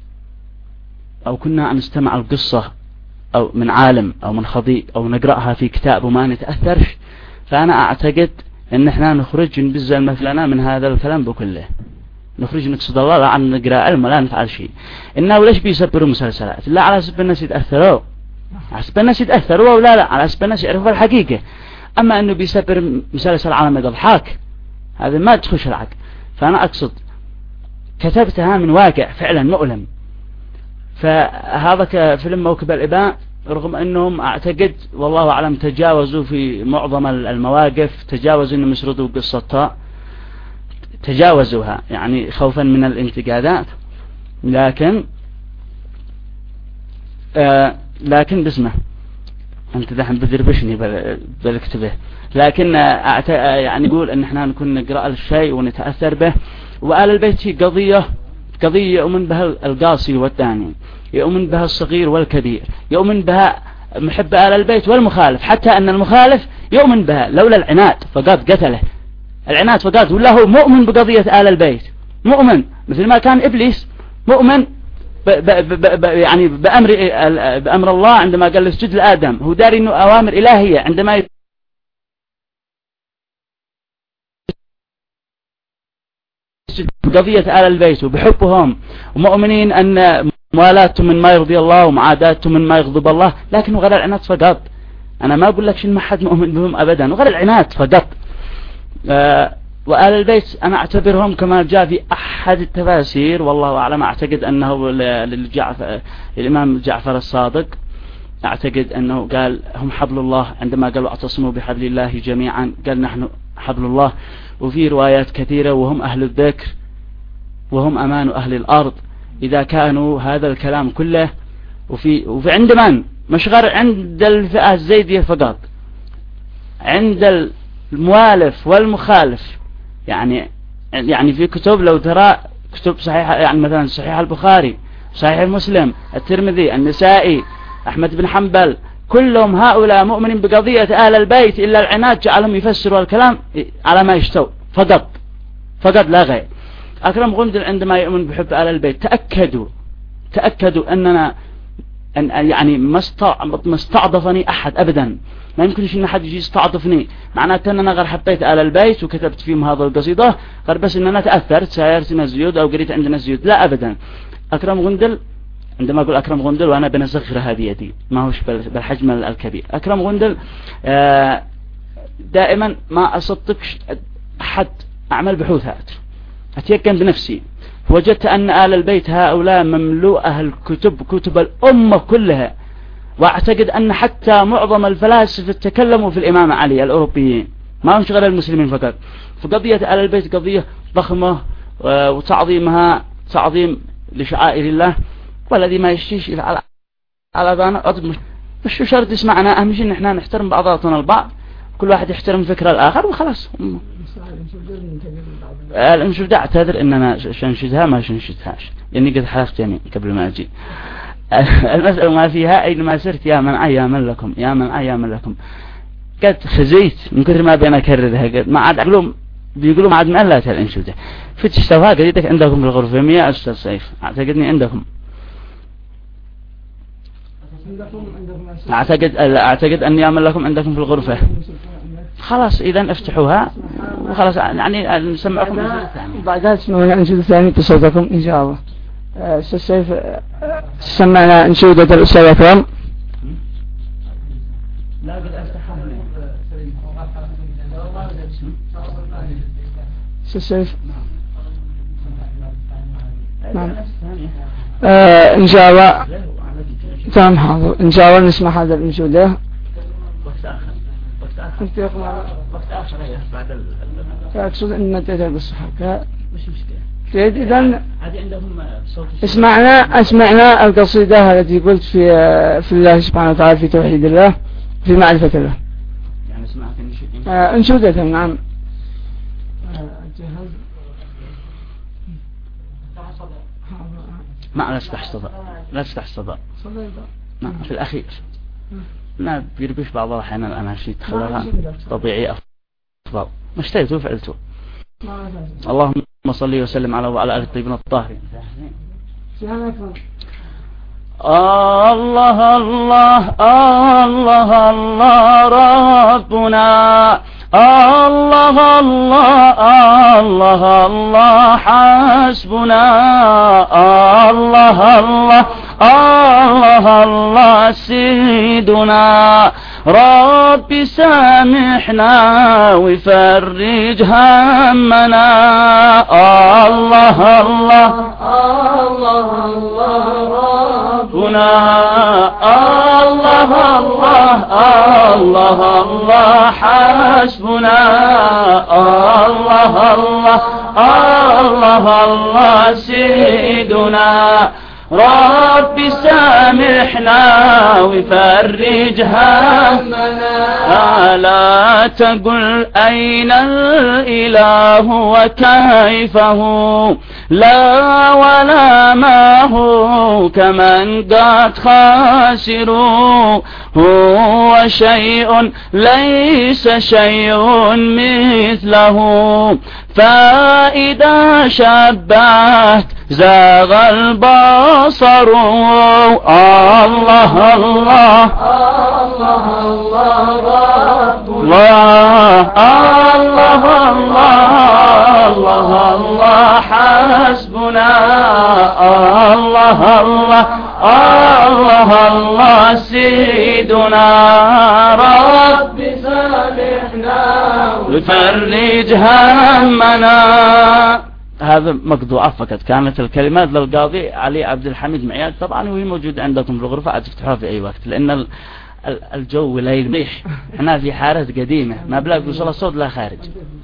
أو كنا عن نستمع القصة أو من عالم أو من خطيب أو نقرأها في كتاب وما نتأثرش، فأنا أعتقد أن احنا نخرج نبزل مثلنا من هذا الكلام بكله، نخرج نقصد الله لا عن نقرأ علم ولا نفعل شيء. إنه ليش بيسبروا مسلسلات؟ لا على سبب الناس يتأثروا، على أساس الناس يتأثروا ولا لا، على أساس الناس يعرفوا الحقيقة. أما أنه بيسبر مسلسل على مدى الضحك هذا ما تخش العقل. فأنا أقصد كتبتها من واقع فعلا مؤلم. فهذا كفيلم موكب الإباء، رغم أنهم أعتقد والله أعلم تجاوزوا في معظم المواقف، تجاوزوا أنهم يسردوا قصتها، تجاوزوها يعني خوفا من الانتقادات. لكن آه لكن بسمه أنت دحين بذربشني بالكتبه. لكن أعت... يعني يقول أن احنا نكون نقرأ الشيء ونتأثر به. وآل البيت قضية قضية يؤمن بها القاصي والثاني، يؤمن بها الصغير والكبير، يؤمن بها محب آل البيت والمخالف، حتى أن المخالف يؤمن بها لولا العناد فقد قتله. العناد فقد، ولا هو مؤمن بقضية آل البيت، مؤمن مثل ما كان إبليس مؤمن ب ب ب ب يعني بأمر, بأمر الله عندما قال اسجد لآدم. هو داري أنه أوامر إلهية عندما قضية آل البيت وبحبهم، ومؤمنين أن موالاتهم من ما يرضي الله ومعاداتهم من ما يغضب الله. لكن غير العناد فقط. أنا ما أقول لك شن ما حد مؤمن بهم أبدا، وغير العناد فقط. آه وآل البيت أنا أعتبرهم كما جاء في أحد التفاسير والله أعلم، أعتقد أنه للجعفر الإمام جعفر الصادق، أعتقد أنه قال هم حبل الله عندما قالوا اعتصموا بحبل الله جميعا، قال نحن حبل الله. وفي روايات كثيرة وهم أهل الذكر وهم أمان أهل الأرض. إذا كانوا هذا الكلام كله وفي, وفي عند من؟ مش غير عند الفئة الزيدية فقط، عند الموالف والمخالف. يعني يعني في كتب لو ترى كتب صحيحة، يعني مثلا صحيح البخاري، صحيح مسلم، الترمذي، النسائي، أحمد بن حنبل، كلهم هؤلاء مؤمنين بقضية آل البيت، إلا العناد جعلهم يفسروا الكلام على ما يشتوا فقط فقط لا غير. أكرم غندل عندما يؤمن بحب آل البيت تأكدوا تأكدوا أننا أن يعني ما استعضفني أحد أبدا، ما يمكنش إن أحد يجي يستعطفني معناته أن أنا غير حبيت آل البيت وكتبت فيهم هذا القصيدة غير بس إن أنا تأثرت سايرت نزيود أو قريت عندنا زيود، لا أبدا. أكرم غندل عندما أقول أكرم غندل وأنا بنصغر هذه يدي ما هوش بالحجم الكبير. أكرم غندل دائما ما أصدقش أحد أعمل بحوثات، أتيقن بنفسي. وجدت أن آل البيت هؤلاء مملوءة الكتب، كتب الأمة كلها. وأعتقد أن حتى معظم الفلاسفة تكلموا في الإمام علي الأوروبيين، ما هم غير المسلمين فقط. فقضية آل البيت قضية ضخمة وتعظيمها تعظيم لشعائر الله، والذي ما يشتيش على على ذانا مش شرط يسمعنا. أهم شيء إن إحنا نحترم بعضاتنا البعض، كل واحد يحترم فكرة الآخر وخلاص. الانشود أعتذر إن أنا شنشدها ما شنشدهاش لأني قد حلفت يعني قبل ما أجي. المسألة ما فيها أينما سرت يا من أياما لكم يا من أياما لكم. قد خزيت من كثر ما بين أكررها، قد ما عاد أقولهم بيقولوا ما عاد مألات الانشودة. في تشتوها قريتك عندكم في الغرفة مية أستاذ سيف، أعتقدني عندكم. أعتقد أعتقد أني أعمل لكم عندكم في الغرفة. خلاص إذا افتحوها وخلاص يعني نسمعكم بعدها تسمعون الأنشودة الثانية بصوتكم إن شاء الله. أستاذ سيف سمعنا أنشودة الأستاذ أكرم. لا قد أفتحها. أستاذ سيف نعم آه إن شاء الله تمام حاضر. إن شاء الله نسمع هذا الأنشودة وقت آخر وقت آخر وقت آخر بعد ال فأقصد أن نتأثر بالصحة مش مشكلة. إذن اسمعنا اسمعنا القصيدة التي قلت في في الله سبحانه وتعالى، في توحيد الله في معرفة الله. يعني سمعت أنشودة نعم. ما لا تفتح صدى لا تفتح الصدى نعم في الأخير ما بيربيش بعض الأحيان الأناشيد تخليها طبيعي أفضل. ما اشتريته وفعلته. اللهم صل وسلم على وعلى آله الطيبين الطاهرين. الله الله الله الله ربنا الله الله الله الله حسبنا الله الله الله الله سيدنا رب سامحنا وفرج همنا الله الله الله الله ربنا الله الله الله الله حسبنا الله الله الله الله سيدنا رب سامحنا وفرج همنا لا تقل أين الإله وكيفه لا ولا ما هو كمن قد خاسروا هو شيء ليس شيء مثله فإذا شبهت زاغ البصر الله الله الله الله الله الله الله الله حسبنا الله الله الله الله سيدنا رب سامحنا وفرج همنا. هذا مقطوعة فقط، كانت الكلمات للقاضي علي عبد الحميد معياد طبعا، وهي موجودة عندكم في الغرفة تفتحوها في أي وقت، لأن الجو لا يريح، احنا في حارة قديمة ما بلاقي وصل الصوت لا خارج.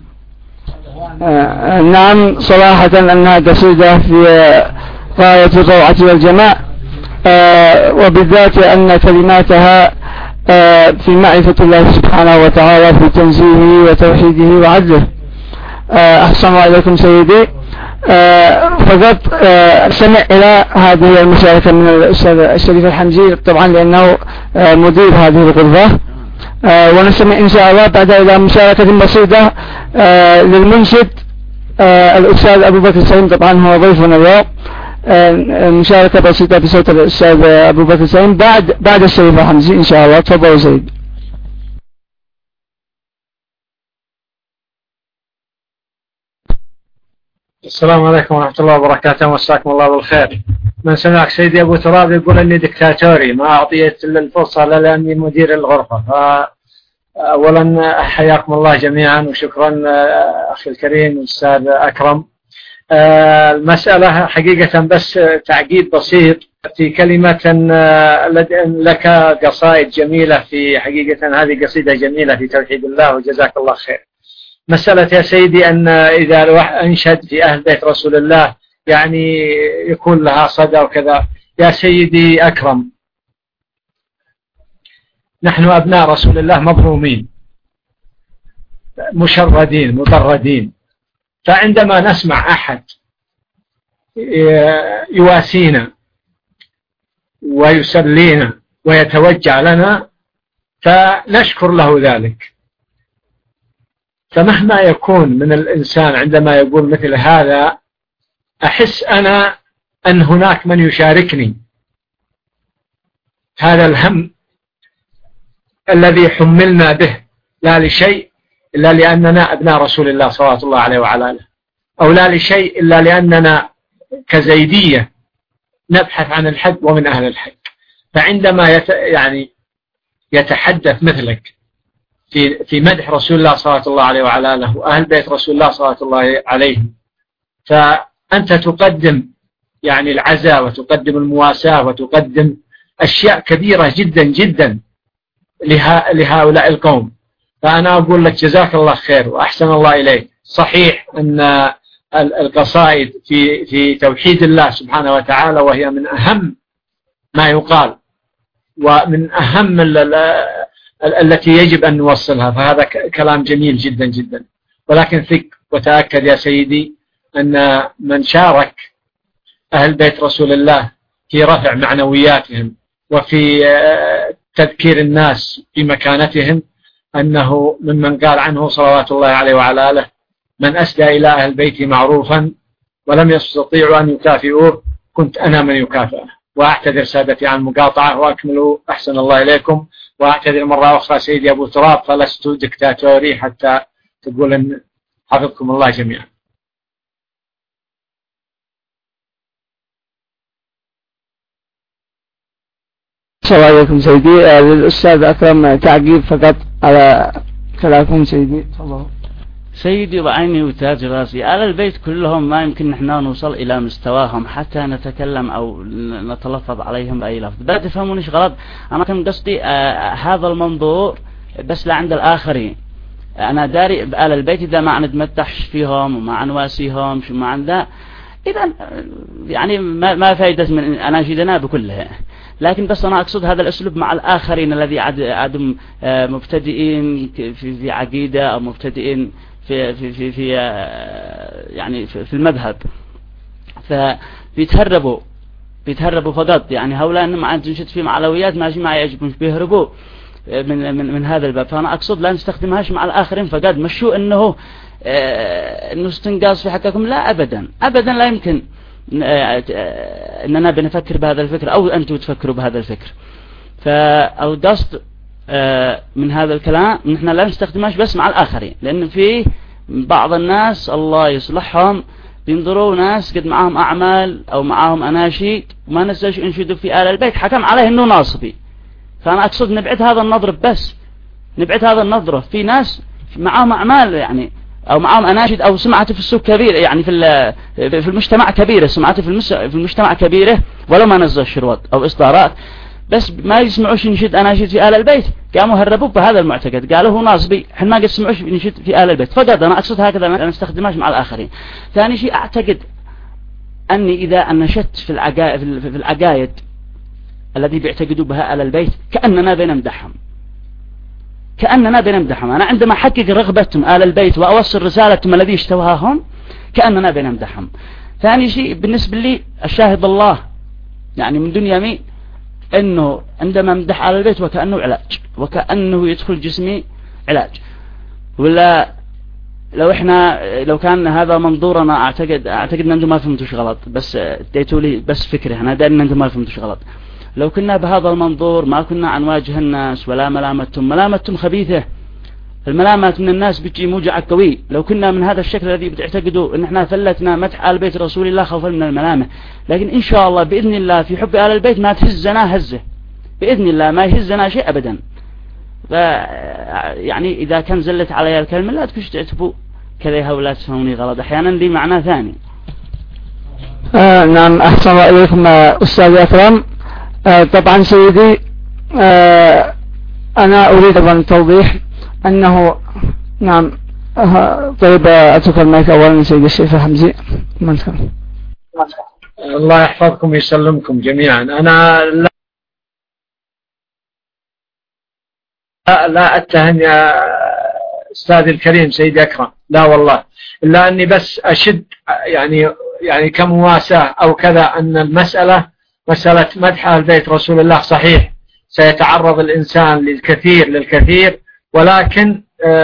آه نعم صراحة أنها قصيدة في غاية الروعة والجماع، آه وبالذات أن كلماتها آه في معرفة الله سبحانه وتعالى في تنزيهه وتوحيده وعدله. آه أحسن الله إليكم سيدي. آه فقط آه سمع إلى هذه المشاركة من الأستاذ الشريف الحمزي طبعا لأنه آه مدير هذه الغرفة، آه ونستمع إن شاء الله بعد إلى مشاركة بسيطة آه للمنشد آه الأستاذ أبو بكر السليم، طبعا هو ضيفنا اليوم. آه مشاركة بسيطة بصوت الأستاذ أبو بكر السليم بعد بعد الشريف الحمزي إن شاء الله. تفضلوا سيد. السلام عليكم ورحمة الله وبركاته، مساكم الله بالخير. من سمعك سيدي أبو تراب يقول أني دكتاتوري ما أعطيت الفرصة لأني مدير الغرفة، فأولا حياكم الله جميعا وشكرا أخي الكريم أستاذ أكرم. المسألة حقيقة بس تعقيد بسيط في كلمة لك قصائد جميلة، في حقيقة هذه قصيدة جميلة في توحيد الله وجزاك الله خير. مسألة يا سيدي أن إذا أنشد في أهل بيت رسول الله يعني يكون لها صدى وكذا. يا سيدي أكرم، نحن أبناء رسول الله مظلومين مشردين مطردين، فعندما نسمع أحد يواسينا ويسلينا ويتوجع لنا فنشكر له ذلك. فمهما يكون من الإنسان عندما يقول مثل هذا أحس أنا أن هناك من يشاركني هذا الهم الذي حملنا به، لا لشيء إلا لأننا أبناء رسول الله صلى الله عليه وعلى آله، أو لا لشيء إلا لأننا كزيدية نبحث عن الحق ومن أهل الحق. فعندما يت يعني يتحدث مثلك في في مدح رسول الله صلى الله عليه وعلى آله وأهل بيت رسول الله صلى الله عليهم، فأنت تقدم يعني العزاء وتقدم المواساة وتقدم أشياء كبيرة جدا جدا لها لهؤلاء القوم. فأنا أقول لك جزاك الله خير وأحسن الله إليك. صحيح أن القصائد في في توحيد الله سبحانه وتعالى وهي من أهم ما يقال ومن أهم التي يجب أن نوصلها، فهذا كلام جميل جدا جدا. ولكن ثق وتأكد يا سيدي أن من شارك أهل بيت رسول الله في رفع معنوياتهم وفي تذكير الناس بمكانتهم أنه ممن قال عنه صلوات الله عليه وعلى آله من أسدى إلى أهل بيتي معروفا ولم يستطيعوا أن يكافئوه كنت أنا من يكافئه. وأعتذر سادتي عن المقاطعة وأكملوا أحسن الله إليكم. وأعتذر مرة أخرى سيدي أبو تراب فلست دكتاتوري حتى تقول أن حفظكم الله جميعا. أحسن الله عليكم سيدي. للأستاذ أكرم تعقيب فقط على كلامكم سيدي. تفضل. سيدي وعيني وتاج راسي، آل البيت كلهم ما يمكن نحن نوصل إلى مستواهم حتى نتكلم أو نتلفظ عليهم بأي لفظ. لا تفهمونيش غلط، أنا كان قصدي آه هذا المنظور بس لعند الآخرين. أنا داري بآل البيت إذا ما نتمتحش فيهم وما نواسيهم شو ما عنده، إذا يعني ما, ما فائدة من أناشيدنا بكلها. لكن بس أنا أقصد هذا الأسلوب مع الآخرين الذي عدم مبتدئين في, في عقيدة أو مبتدئين في في في, في يعني في, في المذهب، فبيتهربوا بيتهربوا فقط. يعني هؤلاء ما عاد تنشد فيهم علويات ماشي ما يعجبون بيهربوا من من من هذا الباب. فأنا أقصد لا نستخدمهاش مع الآخرين فقط. مشوا إنه إنه استنقاص في حقكم، لا أبدا أبدا، لا يمكن أننا بنفكر بهذا الفكر أو أنتم تفكروا بهذا الفكر. فالقصد من هذا الكلام نحن لا نستخدمهاش بس مع الآخرين، لأن في بعض الناس الله يصلحهم بينظروا ناس قد معهم أعمال أو معهم أناشيد وما نساش ينشدوا في آل البيت، حكم عليه أنه ناصبي. فأنا أقصد نبعد هذا النظر، بس نبعد هذا النظرة. في ناس معهم أعمال يعني أو معهم أناشد أو سمعته في السوق كبيرة، يعني في في المجتمع كبيرة، سمعته في في المجتمع كبيرة ولو ما نزل شروط أو إصدارات، بس ما يسمعوش ينشد أناشد في آل البيت، قاموا هربوا بهذا المعتقد، قالوا هو ناصبي، حين ما قد سمعوش ينشد في آل البيت فقط. أنا أقصد هكذا، أنا استخدمهاش مع الآخرين. ثاني شيء أعتقد أني إذا أنشدت في العقائد في العقائد الذي بيعتقدوا بها آل البيت كأننا بنمدحهم، كأننا بنمدحهم. أنا عندما أحقق رغبتهم آل البيت وأوصل رسالتهم الذي اشتواهم كأننا بنمدحهم. ثاني شيء بالنسبة لي الشاهد الله، يعني من دنيا مين، أنه عندما أمدح آل البيت وكأنه علاج، وكأنه يدخل جسمي علاج. ولا لو إحنا لو كان هذا منظورنا، أعتقد أعتقد أن أنتم ما فهمتوش غلط، بس اديتوا لي بس فكرة، أنا داري أن أنتم ما فهمتوش غلط. لو كنا بهذا المنظور ما كنا نواجه الناس ولا ملامتهم، ملامتهم خبيثة. الملامات من الناس بتجي موجع قوي. لو كنا من هذا الشكل الذي بتعتقدوا ان احنا فلتنا مدح آل بيت رسول الله خوفا من الملامة، لكن ان شاء الله بإذن الله في حب آل البيت ما تهزنا هزة، بإذن الله ما يهزنا شيء أبدا. يعني إذا كان زلت علي الكلمة لا تكونش تعتبوا كذا هؤلاء تفهموني غلط، أحيانا لي معنى ثاني. آه نعم، أحسن الله إليكم أستاذ أكرم. آه طبعا سيدي، آه أنا أريد أن توضيح أنه نعم. آه طيب أترك المايك أولا سيدي الشيخ حمزي. الله يحفظكم ويسلمكم جميعا. أنا لا, لا أتهم يا أستاذي الكريم سيدي أكرم، لا والله، إلا أني بس أشد يعني يعني كمواساة أو كذا أن المسألة مسألة مدح أهل بيت رسول الله صحيح سيتعرض الإنسان للكثير للكثير، ولكن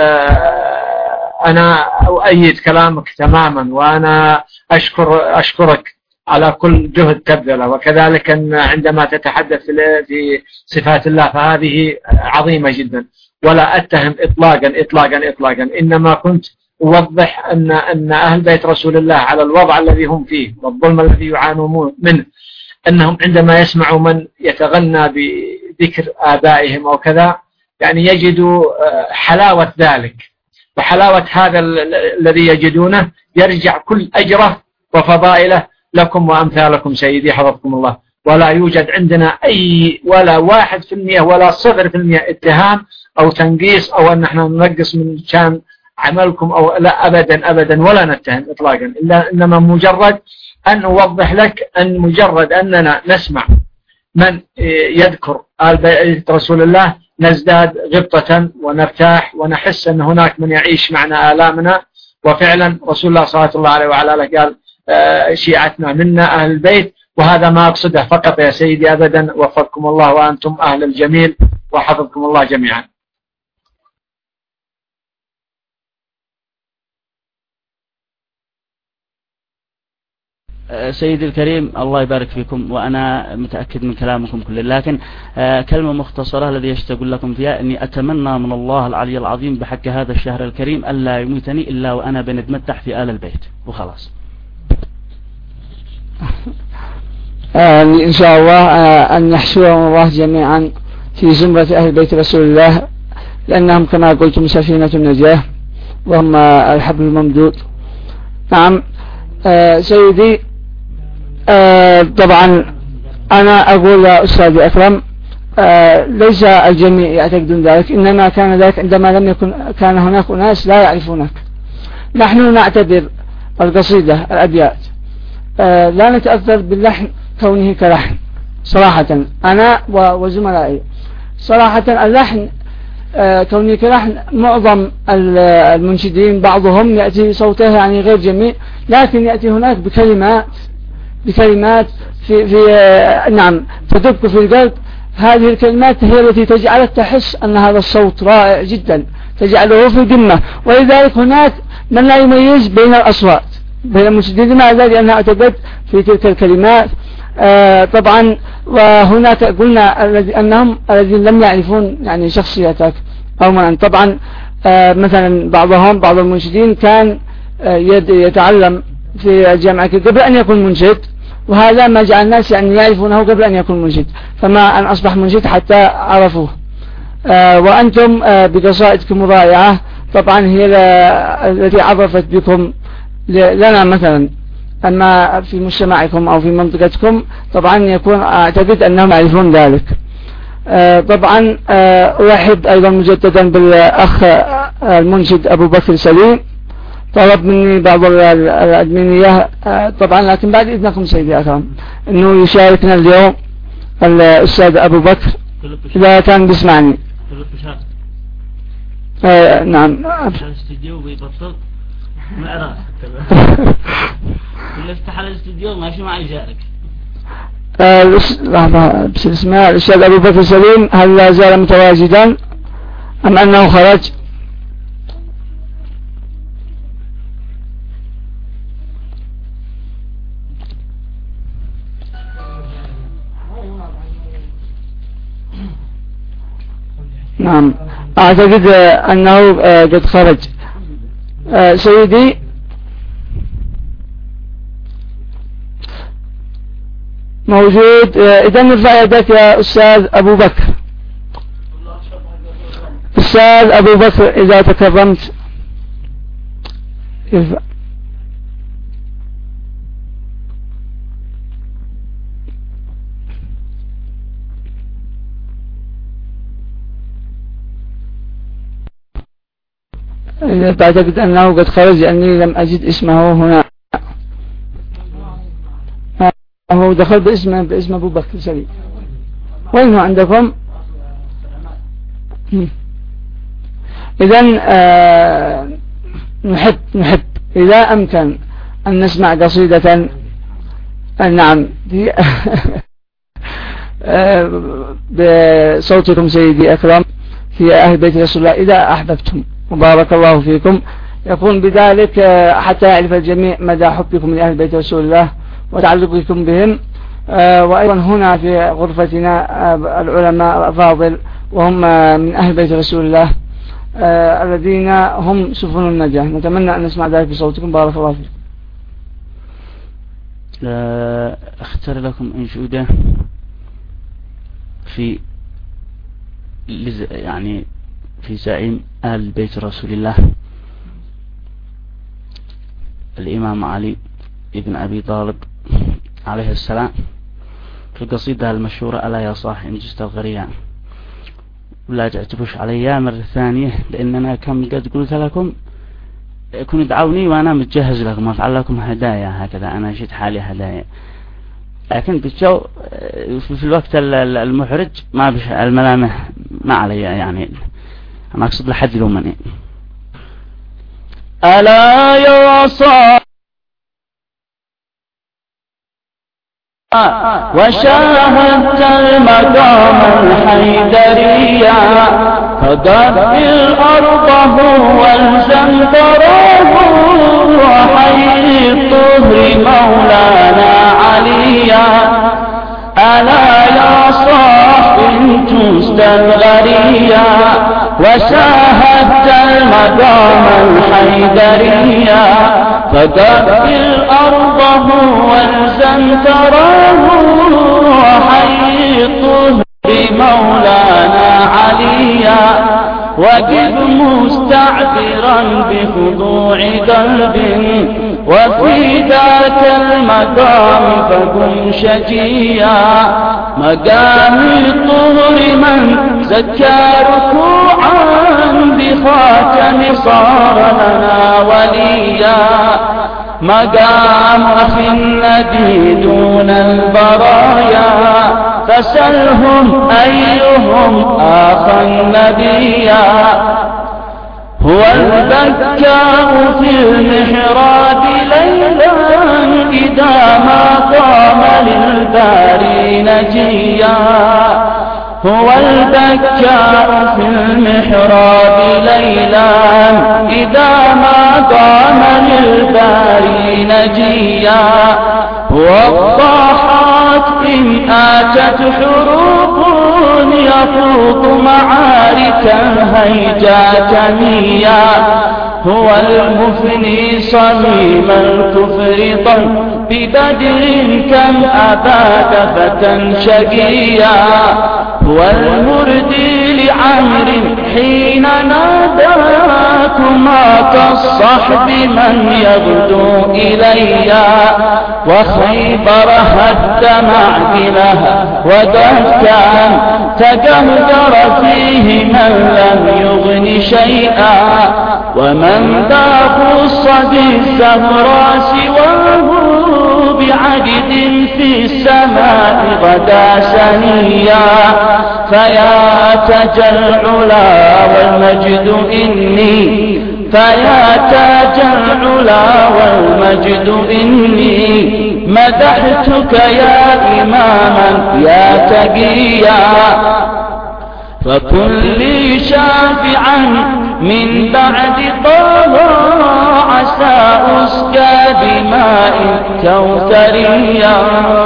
أنا أؤيد كلامك تماما، وأنا أشكر أشكرك على كل جهد تبذله. وكذلك أن عندما تتحدث في صفات الله فهذه عظيمة جدا، ولا أتهم إطلاقا إطلاقا إطلاقا، إنما كنت أوضح أن أن أهل بيت رسول الله على الوضع الذي هم فيه والظلم الذي يعانون منه، أنهم عندما يسمعوا من يتغنى بذكر آبائهم أو كذا يعني يجدوا حلاوة ذلك، وحلاوة هذا الذي يجدونه يرجع كل أجره وفضائله لكم وأمثالكم سيدي حفظكم الله. ولا يوجد عندنا أي ولا واحد في المئة ولا صفر في المئة اتهام أو تنقيص أو أن احنا ننقص من شان عملكم أو لا، أبدا أبدا ولا نتهم إطلاقا، إلا إنما مجرد أن أوضح لك أن مجرد أننا نسمع من يذكر آل بيت رسول الله نزداد غبطة ونرتاح ونحس أن هناك من يعيش معنا آلامنا. وفعلا رسول الله صلى الله عليه وعلى آله قال شيعتنا منا أهل البيت، وهذا ما أقصده فقط يا سيدي أبدا. وفقكم الله وأنتم أهل الجميل وحفظكم الله جميعا. سيدي الكريم الله يبارك فيكم، وأنا متأكد من كلامكم كله، لكن كلمة مختصرة الذي أشتغل لكم فيها أني أتمنى من الله العلي العظيم بحق هذا الشهر الكريم ألا يميتني إلا وأنا بنتمتع في آل البيت وخلاص. آه إن شاء الله آه أن يحشرهم الله جميعا في زمرة أهل بيت رسول الله، لأنهم كما قلتم سفينة النجاة وهم الحبل الممدود. نعم آه سيدي، آه طبعا أنا أقول يا أستاذ أكرم، آه ليس الجميع يعتقدون ذلك، إنما كان ذلك عندما لم يكن كان هناك ناس لا يعرفونك. نحن نعتبر القصيدة الأبيات آه لا نتأثر باللحن كونه كلحن صراحة، أنا وزملائي صراحة اللحن آه كونه كلحن معظم المنشدين بعضهم يأتي صوته يعني غير جميل، لكن يأتي هناك بكلمات بكلمات في, في آه نعم تدق في القلب. هذه الكلمات هي التي تجعلك تحس أن هذا الصوت رائع جدا، تجعله في قمة. ولذلك هناك من لا يميز بين الأصوات بين المنشدين، لماذا؟ لأنها اعتقد في تلك الكلمات. آه طبعا وهناك قلنا أنهم الذين لم يعرفون يعني شخصيتك أو من طبعا آه مثلا بعضهم بعض المنشدين كان آه يتعلم في الجامعة قبل أن يكون منشد، وهذا ما جعل الناس يعني يعرفونه قبل أن يكون منشد، فما أن أصبح منشد حتى عرفوه. آه وأنتم آه بقصائدكم الرائعة طبعا هي التي عرفت بكم لنا مثلا، أما في مجتمعكم أو في منطقتكم طبعا يكون أعتقد أنهم يعرفون ذلك. آه طبعا آه أرحب أيضا مجددا بالأخ المنشد أبو بكر سليم، طلب مني بعض الأدمينية آه طبعا، لكن بعد إذنكم سيدي أكرم أنه يشاركنا اليوم الأستاذ أبو بكر إذا كان بيسمعني. آه نعم الاستديو بيبطل ما أراه اللي افتح الاستديو ماشي معي يشارك. لحظة بس اسمه الأستاذ أبو بكر سليم هل لا زال متواجدا أم أنه خرج؟ نعم أعتقد أنه قد خرج. سيدي موجود، إذا نرفع يدك يا أستاذ أبو بكر. أستاذ أبو بكر إذا تكرمت يرفع. إذا تعتقد أنه قد خرج لأني لم أجد اسمه هنا. هو دخل باسمه باسم أبو بكر سليم. وينه عندكم؟ إذن آه نحب نحب إذا أمكن أن نسمع قصيدة آه نعم آه بصوتكم سيدي أكرم في أهل بيت رسول الله إذا أحببتم، وبارك الله فيكم. يكون بذلك حتى يعرف الجميع مدى حبكم لأهل بيت رسول الله وتعلقكم بهم. وأيضا هنا في غرفتنا العلماء الأفاضل وهم من أهل بيت رسول الله الذين هم سفن النجاة، نتمنى أن نسمع ذلك بصوتكم. بارك الله فيكم. أختار لكم أنشودة في يعني في زعيم آل بيت رسول الله الإمام علي ابن أبي طالب عليه السلام، في القصيدة المشهورة ألا يا صاح إن جست الغريان. ولا تعتبوش علي مرة ثانية لأن أنا كم قد قلت لكم كنوا دعوني وأنا متجهز لكم وأفعل لكم هدايا، هكذا أنا جيت حالي هدايا، لكن بتشو في الوقت المحرج ما بش الملامح ما علي، يعني أنا أقصد لحد يلومني. ألا يا صاح وشاهدت المقام الحيدرية فقبل أرضه والزم ضراه وحي الطهر مولانا عليا. ألا يا صاح جست الغرية وشاهدت المقام الحيدرية حيدريا فقبل أرضه والزم تراه وحي الطهر مولانا عليا وقف مستعبرا بخضوع قلب وفي ذاك المقام فكن شجيا مقام الطهر من زكى ركوعا بخاتم صار لنا وليا مقام أخي النبي دون البرايا فسلهم أيهم آخى النبيا هو البكاء في المحراب ليلا إذا ما قام للباري نجيا هو البكاء في المحراب ليلا إذا ما قام للباري نجيا والضاحات إن آتت حروب يفوق معارك الهيجات ميا هو المفني صميم الكفر ضل ببدر كم أباد فتى شقيا هو المردي لعمر حين ناداكما كالصحب من يغدو إليا وخيبر هد معدلها وقد كان تجهجر فيه من لم يغن شيئا ومن ذا خص بالزهراء سواه بعدد في السماء غدا سنيا فيا تاج العلا والمجد إني فيا تاج العلا والمجد إني مدحتك يا إماما يا تقيا فكن لي شافعا من بعد طه عسى أسكى بماء كوثريا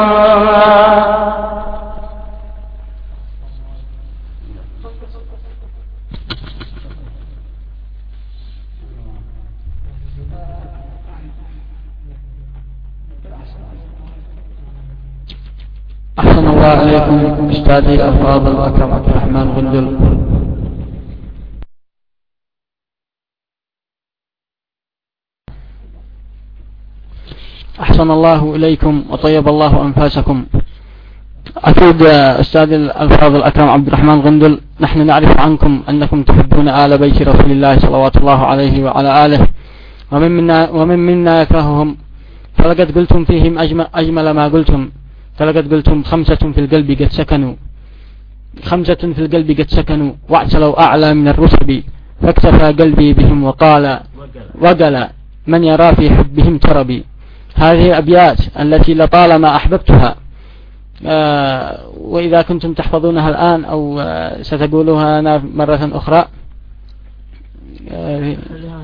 أحسن الله عليكم أستاذي الفاضل الأكرم عبد الرحمن غندل. أحسن الله إليكم وطيب الله أنفاسكم. أكيد أستاذ الفاضل الأكرم عبد الرحمن غندل، نحن نعرف عنكم أنكم تحبون آل بيت رسول الله صلوات الله عليه وعلى آله، ومن منا, ومن منا يكرههم، فلقد قلتم فيهم أجمل, أجمل ما قلتم، فلقد قلتم خمسة في القلب قد سكنوا خمسة في القلب قد سكنوا واعتلوا أعلى من الرتب، فاكتفى قلبي بهم وقال وقل من يرى في حبهم تربي. هذه أبيات التي لطالما أحببتها، آه وإذا كنتم تحفظونها الآن أو آه ستقولوها أنا مرة أخرى آه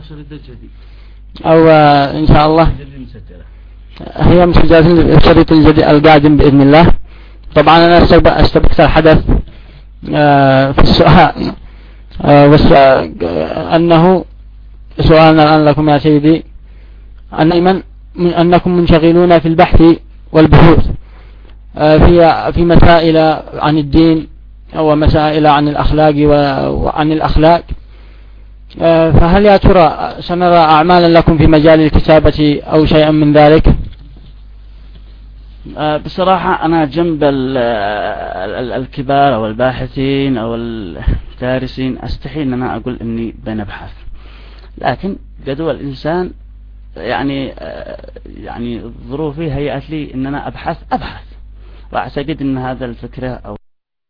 أو آه إن شاء الله هي مسجلة الشريط الجديد القادم بإذن الله. طبعا أنا استبقت الحدث آه في السؤال آه أنه سؤالنا الآن لكم يا سيدي، أن من أنكم منشغلون في البحث والبحوث آه في في مسائل عن الدين أو مسائل عن الأخلاق وعن الأخلاق، آه فهل يا ترى سنرى أعمالا لكم في مجال الكتابة أو شيئا من ذلك؟ بصراحة أنا جنب الكبار أو الباحثين أو الدارسين أستحي أن أنا أقول أني بنبحث، لكن جدوى الإنسان يعني يعني ظروفي هيأت لي أن أنا أبحث أبحث وأعتقد أن هذا الفكرة أو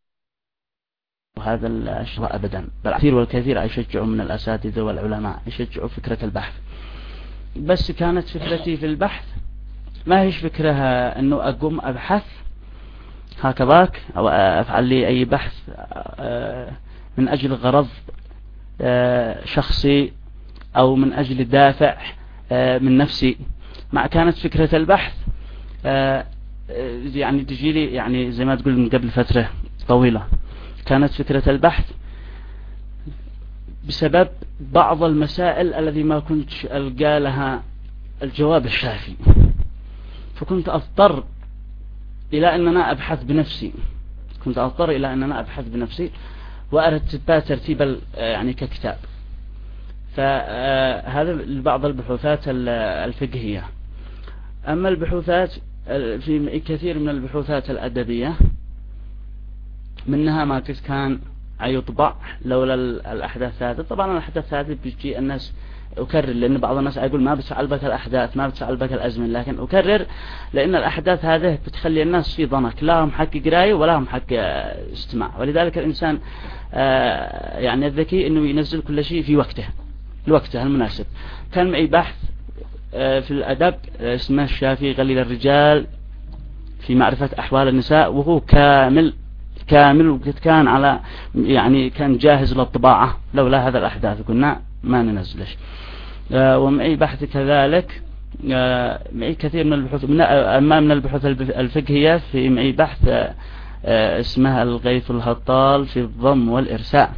هذا الشيء أبدا، بل الكثير والكثير يشجعوا من الأساتذة والعلماء يشجعوا فكرة البحث، بس كانت فكرتي في البحث ما هيش فكرها أنه أقوم أبحث هكذاك أو أفعل لي أي بحث من أجل غرض شخصي أو من أجل دافع من نفسي. مع كانت فكرة البحث يعني تجي لي يعني زي ما تقول من قبل فترة طويلة، كانت فكرة البحث بسبب بعض المسائل التي ما كنت ألقى لها الجواب الشافي، فكنت أضطر إلى أن أنا أبحث بنفسي كنت أضطر إلى أن أنا أبحث بنفسي وأرتبها ترتيبا يعني ككتاب. فهذا بعض البحوثات الفقهية. أما البحوثات في كثير من البحوثات الأدبية منها ما كان يطبع لولا الأحداث هذه. طبعا الأحداث هذه بيجي الناس أكرر، لأن بعض الناس يقول ما بتفعل بك الأحداث ما بتفعل بك الأزمن، لكن أكرر لأن الأحداث هذه بتخلي الناس في ضنك، لا هم حق قراية ولا هم حق استماع. ولذلك الإنسان يعني الذكي أنه ينزل كل شيء في وقته الوقته المناسب. كان معي بحث في الأدب اسمه الشافي غليل الرجال في معرفة أحوال النساء، وهو كامل كامل وقد كان على يعني كان جاهز للطباعة، لولا هذا الأحداث قلنا ما ننزلش. ومعي بحث كذلك معي كثير من البحوث من أما من البحوث الفقهية في معي بحث اسمها الغيث الهطال في الضم والإرساء،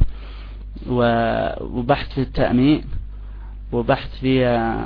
وبحث في التأمين، وبحث في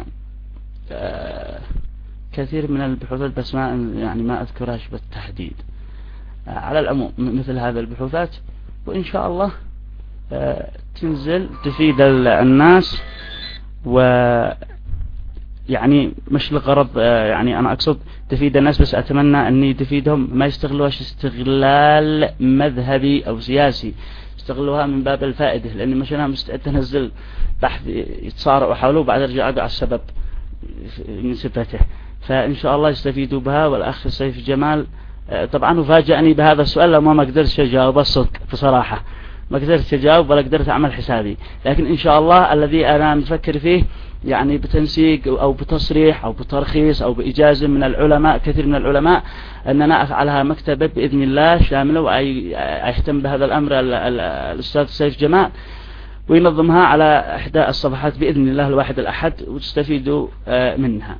كثير من البحوثات بس ما يعني ما أذكرهاش بالتحديد. على العموم مثل هذه البحوثات وإن شاء الله تنزل تفيد الناس، ويعني مش الغرض يعني أنا أقصد تفيد الناس، بس أتمنى أني تفيدهم ما يستغلوهاش استغلال مذهبي أو سياسي، يستغلوها من باب الفائدة. لأني مش أنا مستعد تنزل بحث يتصارع وحاوله وبعد رجع أقع السبب من سبته. فإن شاء الله يستفيدوا بها. والأخ سيف جمال طبعا فاجأني بهذا السؤال، لو ما قدرت أجاوب الصدق بصراحة ما قدرت أجاوب ولا قدرت أعمل حسابي، لكن إن شاء الله الذي أنا مفكر فيه يعني بتنسيق أو بتصريح أو بترخيص أو بإجازة من العلماء كثير من العلماء أننا أفعلها مكتبة بإذن الله شاملة، ويهتم بهذا الأمر الأستاذ سيف جمال وينظمها على إحدى الصفحات بإذن الله الواحد الأحد وتستفيدوا منها.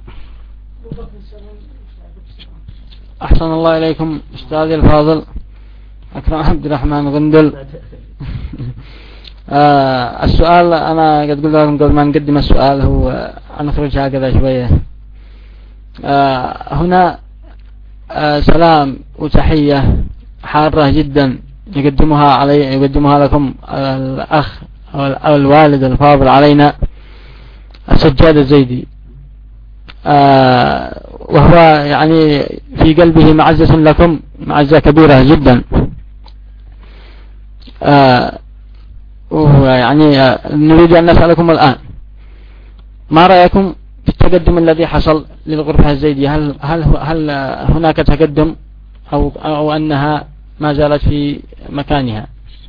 أحسن الله إليكم أستاذي الفاضل أكرم عبد الرحمن غندل. آه السؤال أنا قد قلت لكم قبل ما نقدم السؤال هو نخرج هكذا شوية. آه هنا آه سلام وتحية حارة جدا يقدمها علي يقدمها لكم الأخ أو الوالد الفاضل علينا السجاد الزيدي، آه وهو يعني في قلبه معزة لكم معزة كبيرة جدا. آه وهو يعني آه نريد أن نسألكم الآن ما رأيكم في التقدم الذي حصل للغرفة الزيدية؟ هل هل هل هناك تقدم أو أو أنها ما زالت في مكانها؟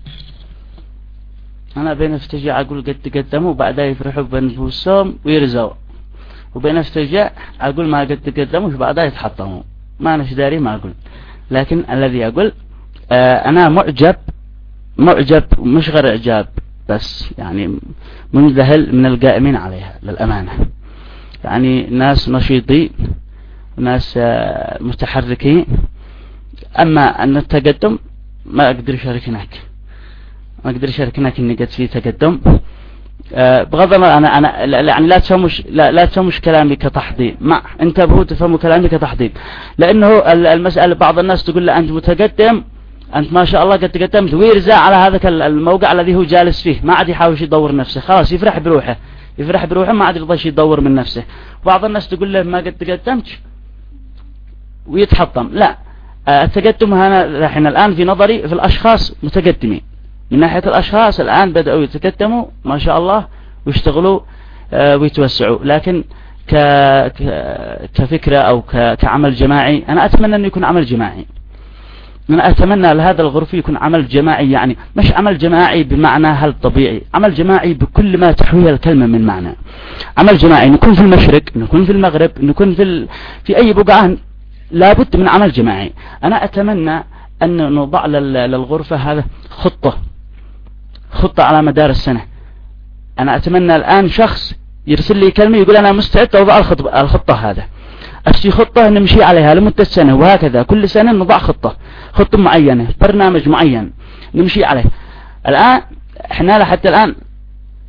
أنا بين افتجاع أقول قد تقدموا وبعدها يفرحوا بنفسهم ويرزوا، وبين افتجاع أقول ما قد تقدموا وبعدها يتحطموا. ما أنا داري ما أقول، لكن الذي أقول آه أنا معجب معجب مش غير إعجاب بس يعني منذهل من القائمين عليها للأمانة. يعني ناس نشيطين ناس آه متحركين. أما أن التقدم ما أقدر أشارك هناك ما أقدر أشارك هناك إني قد في تقدم. أه بغض النظر أنا أنا يعني لا تفهموش لا لا تفهموش كلامي كتحضير، ما انتبهوا تفهموا كلامي كتحضير، لأنه المسألة بعض الناس تقول له أنت متقدم أنت ما شاء الله قد تقدمت ويرزع على هذا الموقع الذي هو جالس فيه، ما عاد يحاول يدور نفسه، خلاص يفرح بروحه يفرح بروحه ما عاد يرضى يدور من نفسه. بعض الناس تقول له ما قد تقدمت ويتحطم. لا، التقدم هنا الحين الآن في نظري في الأشخاص متقدمين، من ناحية الأشخاص الآن بدأوا يتقدموا ما شاء الله ويشتغلوا ويتوسعوا، لكن ك... كفكرة أو ك... كعمل جماعي أنا أتمنى أن يكون عمل جماعي. أنا أتمنى لهذا الغرف يكون عمل جماعي، يعني مش عمل جماعي بمعنى هل طبيعي، عمل جماعي بكل ما تحويه الكلمة من معنى. عمل جماعي نكون في المشرق نكون في المغرب نكون في, ال... في أي بقعة لابد من عمل جماعي. أنا أتمنى أن نضع للغرفة هذا خطة خطة على مدار السنة. أنا أتمنى الآن شخص يرسل لي كلمة يقول أنا مستعد أوضع الخطة هذا أشتي خطة نمشي عليها لمدة سنة، وهكذا كل سنة نضع خطة خطة معينة برنامج معين نمشي عليه. الآن إحنا لحتى الآن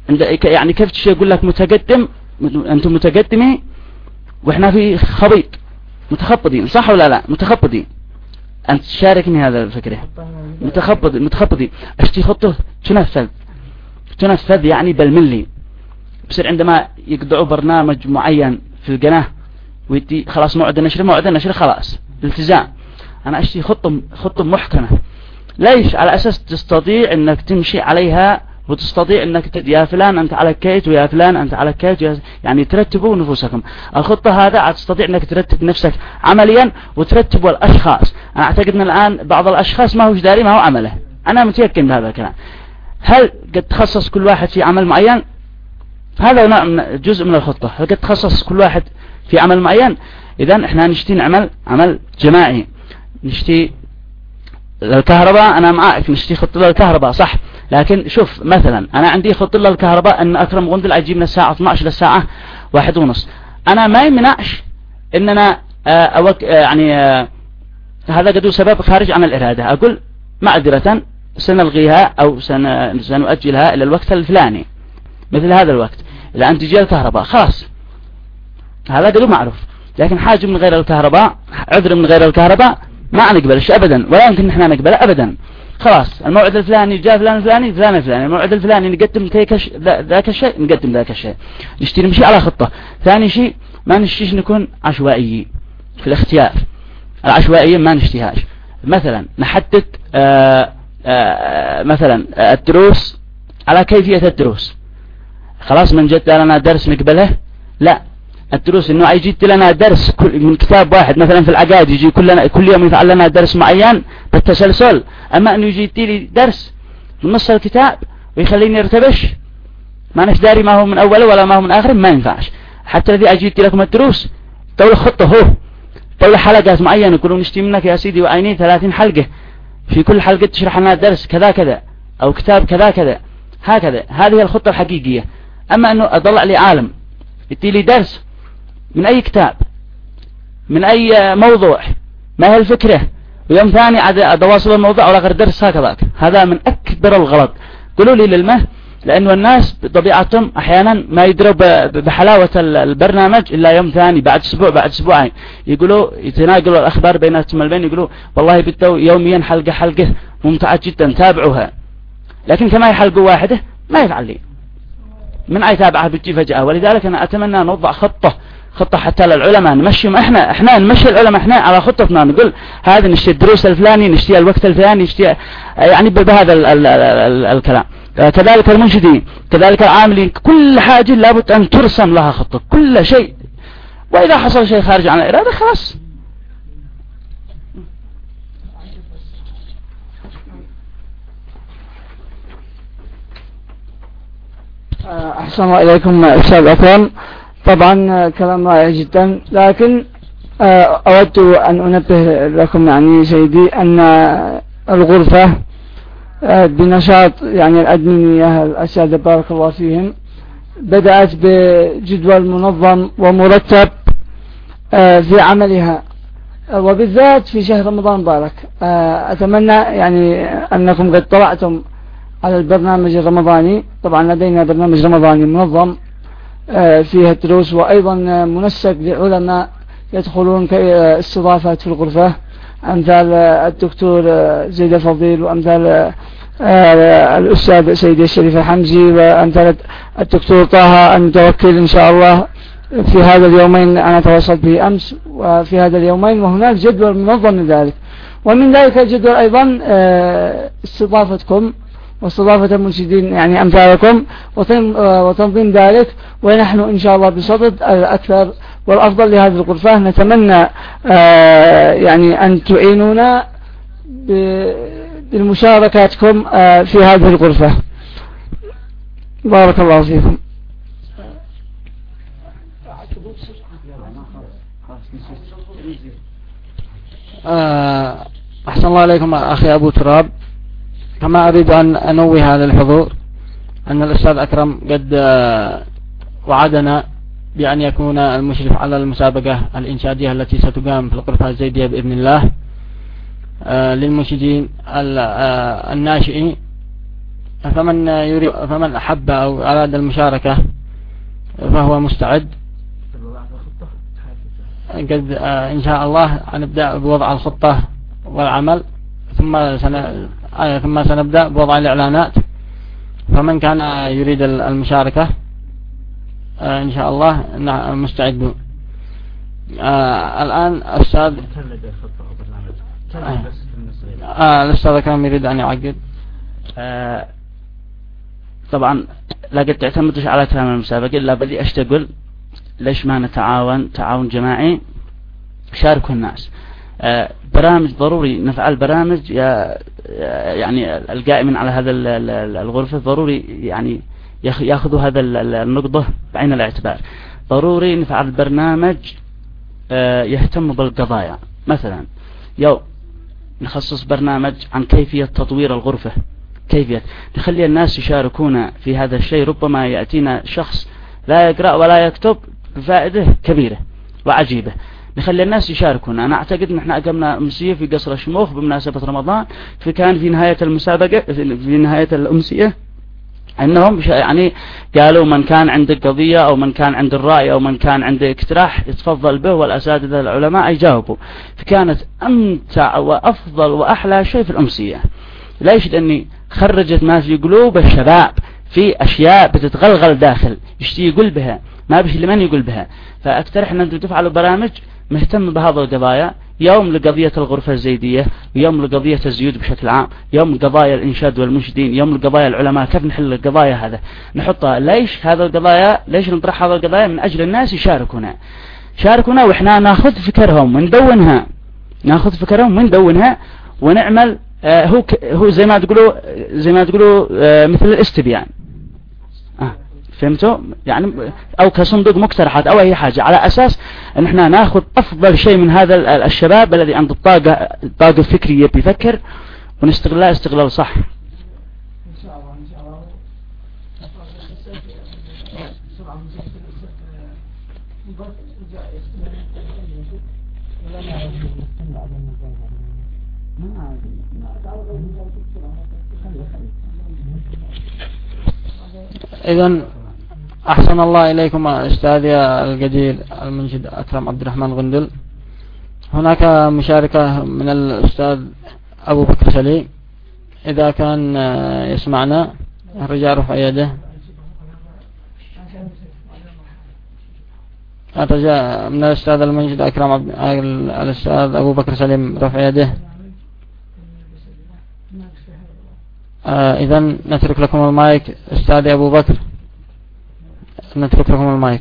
يعني كيف شيء يقول لك متقدم، أنتم متقدمين وإحنا في خبيط متخبطين، صح ولا لا؟ متخبطين. أنت تشاركني هذا الفكرة. متخبط متخبطين أشتي خطه تنفذ تنفذ يعني بالملي. بصير عندما يقطعوا برنامج معين في القناة ويدي خلاص موعد النشر موعد النشر خلاص التزام. أنا أشتي خطة خطة محكمة. ليش؟ على أساس تستطيع أنك تمشي عليها وتستطيع أنك تد... يا فلان أنت على كيت ويا فلان أنت على كيت ويا... يعني ترتبوا نفوسكم. الخطة هذا تستطيع أنك ترتب نفسك عمليا وترتب الأشخاص. أنا أعتقد أن الآن بعض الأشخاص ما هو داري ما هو عمله. أنا متيقن بهذا الكلام. هل قد تخصص كل واحد في عمل معين؟ هذا نوع من جزء من الخطة. هل قد تخصص كل واحد في عمل معين؟ إذن إحنا نشتي نعمل عمل جماعي. نشتي الكهرباء، أنا معك نشتي خطة للكهرباء صح، لكن شوف مثلا أنا عندي خطة للكهرباء أن أكرم غندل أجي من الساعة اثنتي عشرة للساعة واحدة ونص. أنا ما يمنعش إننا أوك يعني هذا قد سبب خارج عن الإرادة. أقول معذرة سنلغيها أو سن سنؤجلها إلى الوقت الفلاني مثل هذا الوقت إلى أن تجي الكهرباء خلاص، هذا قد معروف. لكن حاجة من غير الكهرباء، عذر من غير الكهرباء ما نقبلش أبدا، ولا يمكن نحن نقبله أبدا. خلاص الموعد الفلاني جاء فلان الفلاني فلان الفلاني، الموعد الفلاني نقدم ذاك الشيء نقدم ذاك الشيء. نشتي نمشي على خطة. ثاني شيء ما نشتيش نكون عشوائي في الاختيار. العشوائية ما نشتيهاش. مثلا نحدد آآ آآ مثلا الدروس على كيفية الدروس. خلاص من جد لنا درس نقبله؟ لا، الدروس انه يجي لنا درس من كتاب واحد مثلا في العقائد يجي كل كل يوم يفعل لنا درس معين بالتسلسل. اما انه يجي لي درس من نص الكتاب ويخليني ارتبش ما نشداري ما هو من اوله ولا ما هو من اخره، ما ينفعش. حتى الذي اجيت لكم الدروس طول خطه هو طول حلقات معينه يقولون نشتي منك يا سيدي وعيني ثلاثين حلقه، في كل حلقه تشرح لنا درس كذا كذا او كتاب كذا كذا هكذا. هذه الخطه الحقيقيه. اما انه اضل لي عالم يدي لي درس من أي كتاب من أي موضوع ما هي الفكرة ويوم ثاني عاد أواصل الموضوع ولا غير درس هكذا، هذا من أكبر الغلط. قولوا لي للمه، لأنه الناس بطبيعتهم أحيانا ما يدروا بحلاوة البرنامج إلا يوم ثاني بعد أسبوع بعد أسبوعين يقولوا يتناقلوا الأخبار بيناتهم البين يقولوا والله بدوا يوميا حلقة حلقة ممتعة جدا تابعوها. لكن كما يحلقوا واحدة ما يفعل لي من أي تابعها بتجي فجأة. ولذلك أنا أتمنى أن نوضع خطة خطة حتى للعلماء نمشيهم احنا احنا نمشي العلماء احنا على خطتنا. نقول هذا نشتي الدروس الفلاني نشتي الوقت الفلاني نشتي يعني بهذا ال ال ال الكلام. كذلك المنشدين كذلك العاملين كل حاجة لابد أن ترسم لها خطة كل شيء. وإذا حصل شيء خارج عن الإرادة خلاص. أحسن الله إليكم أستاذ أكرم. طبعا كلام رائع جدا، لكن أود أن أنبه لكم يعني سيدي أن الغرفة بنشاط يعني الأدمينية الأساتذة بارك الله فيهم بدأت بجدول منظم ومرتب في عملها، وبالذات في شهر رمضان مبارك. أتمنى يعني أنكم قد طلعتم على البرنامج الرمضاني. طبعا لدينا برنامج رمضاني منظم فيها الدروس وأيضا منسق لعلماء يدخلون كاستضافة في الغرفة أمثال الدكتور زيد الفضيل وأمثال الأستاذ سيدي الشريف الحمزي وأمثال الدكتور طه المتوكل إن شاء الله في هذا اليومين أنا تواصلت به أمس وفي هذا اليومين، وهناك جدول منظم من ذلك. ومن ذلك الجدول أيضا استضافتكم واستضافة المنشدين يعني أمثالكم وتنظيم ذلك. ونحن إن شاء الله بصدد الأكثر والأفضل لهذه الغرفة. نتمنى يعني أن تعينونا بمشاركاتكم في هذه الغرفة. بارك الله فيكم. أحسن الله عليكم أخي أبو تراب. كما أريد أن أنوه على الحضور أن الأستاذ أكرم قد وعدنا بأن يكون المشرف على المسابقة الإنشادية التي ستقام في الغرفة الزيدية بإذن الله للمنشدين الناشئين فمن يريد فمن أحب أو أراد المشاركة فهو مستعد. قد إن شاء الله نبدأ بوضع الخطة والعمل، ثم سن... ثم سنبدأ بوضع الإعلانات. فمن كان يريد المشاركة إن شاء الله مستعد. الآن أستاذ آه الأستاذ كان يريد أن يعقد. آه طبعا لا قد تعتمدش على كلام المسابقة، إلا بدي أشتغل ليش ما نتعاون تعاون جماعي، شاركوا الناس. آه برامج ضروري نفعل برامج، يعني القائمين على هذا الغرفة ضروري يعني ياخذوا هذا النقطة بعين الاعتبار. ضروري نفعل برنامج آه يهتم بالقضايا، مثلا يو نخصص برنامج عن كيفية تطوير الغرفة، كيفية نخلي الناس يشاركون في هذا الشيء. ربما يأتينا شخص لا يقرأ ولا يكتب بفائدة كبيرة وعجيبة، نخلي الناس يشاركون. أنا أعتقد نحن أقمنا أمسية في قصر الشموخ بمناسبة رمضان، فكان في نهاية المسابقة في نهاية الأمسية أنهم يعني قالوا من كان عنده قضية أو من كان عنده الرأي أو من كان عنده اقتراح يتفضل به، والأساتذة العلماء يجاوبوا. فكانت أمتع وأفضل وأحلى شيء في الأمسية. ليش؟ لأني خرجت ما في قلوب الشباب في أشياء بتتغلغل داخل يشتي يقول بها، ما بش لمن يقول بها. فأقترح أن أنتم تفعلوا برامج مهتم بهذا القضايا، يوم لقضية الغرفة الزيدية، ويوم لقضية الزيود بشكل عام، يوم لقضايا الإنشاد والمنشدين، يوم لقضايا العلماء. كيف نحل القضايا هذا نحطها؟ ليش هذا القضايا؟ ليش نطرح هذا القضايا؟ من أجل الناس يشاركونا شاركونا وإحنا ناخذ فكرهم وندونها، ناخذ فكرهم وندونها ونعمل آه هو هو زي ما تقولوا زي ما تقولوا آه مثل الاستبيان. آه فهمتوا؟ يعني أو كصندوق مقترحات أو أي حاجة، على أساس أن احنا ناخذ أفضل شيء من هذا الشباب الذي عنده الطاقة الطاقة الفكرية بيفكر، ونستغلها استغلال صح. إذن أحسن الله إليكم أستاذي القدير المنشد أكرم عبد الرحمن غندل. هناك مشاركة من الأستاذ أبو بكر سليم، إذا كان يسمعنا الرجاء رفع يده. الرجاء من الأستاذ المنشد أكرم عبد الأستاذ أبو بكر سليم رفع يده. آه إذن نترك لكم المايك أستاذ أبو بكر، نترك لكم المايك.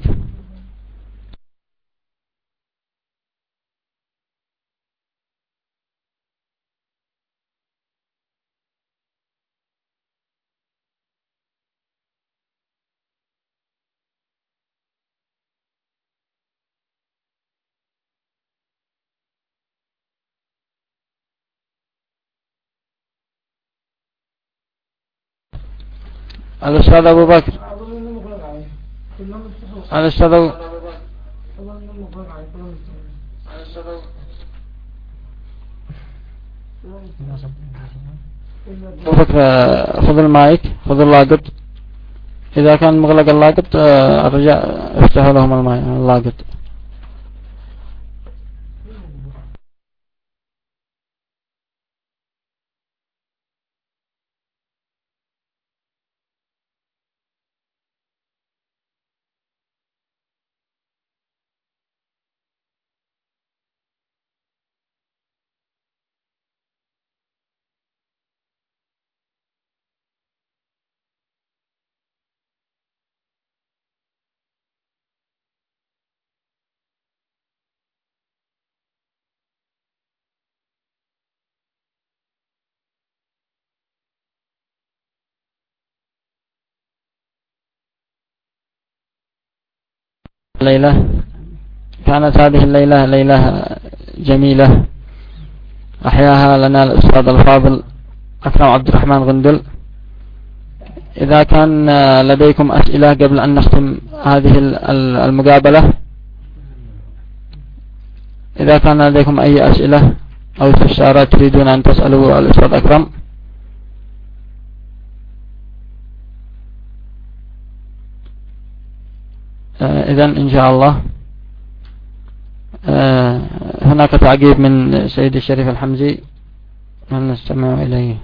الأستاذ أبو بكر، الأستاذ أبو بكر خذ المايك، خذ اللاقط. إذا كان مغلق اللاقط الرجاء افتحوا لهم المايك اللاقط. الليلة كانت هذه الليلة ليلة جميلة أحياها لنا الأستاذ الفاضل أكرم عبد الرحمن غندل. إذا كان لديكم أسئلة قبل أن نختم هذه المقابلة، إذا كان لديكم أي أسئلة أو استفسارات تريدون أن تسألوا الأستاذ أكرم. إذن إن شاء الله هناك تعقيب من سيد الشريف الحمزي، هل نستمع إليه؟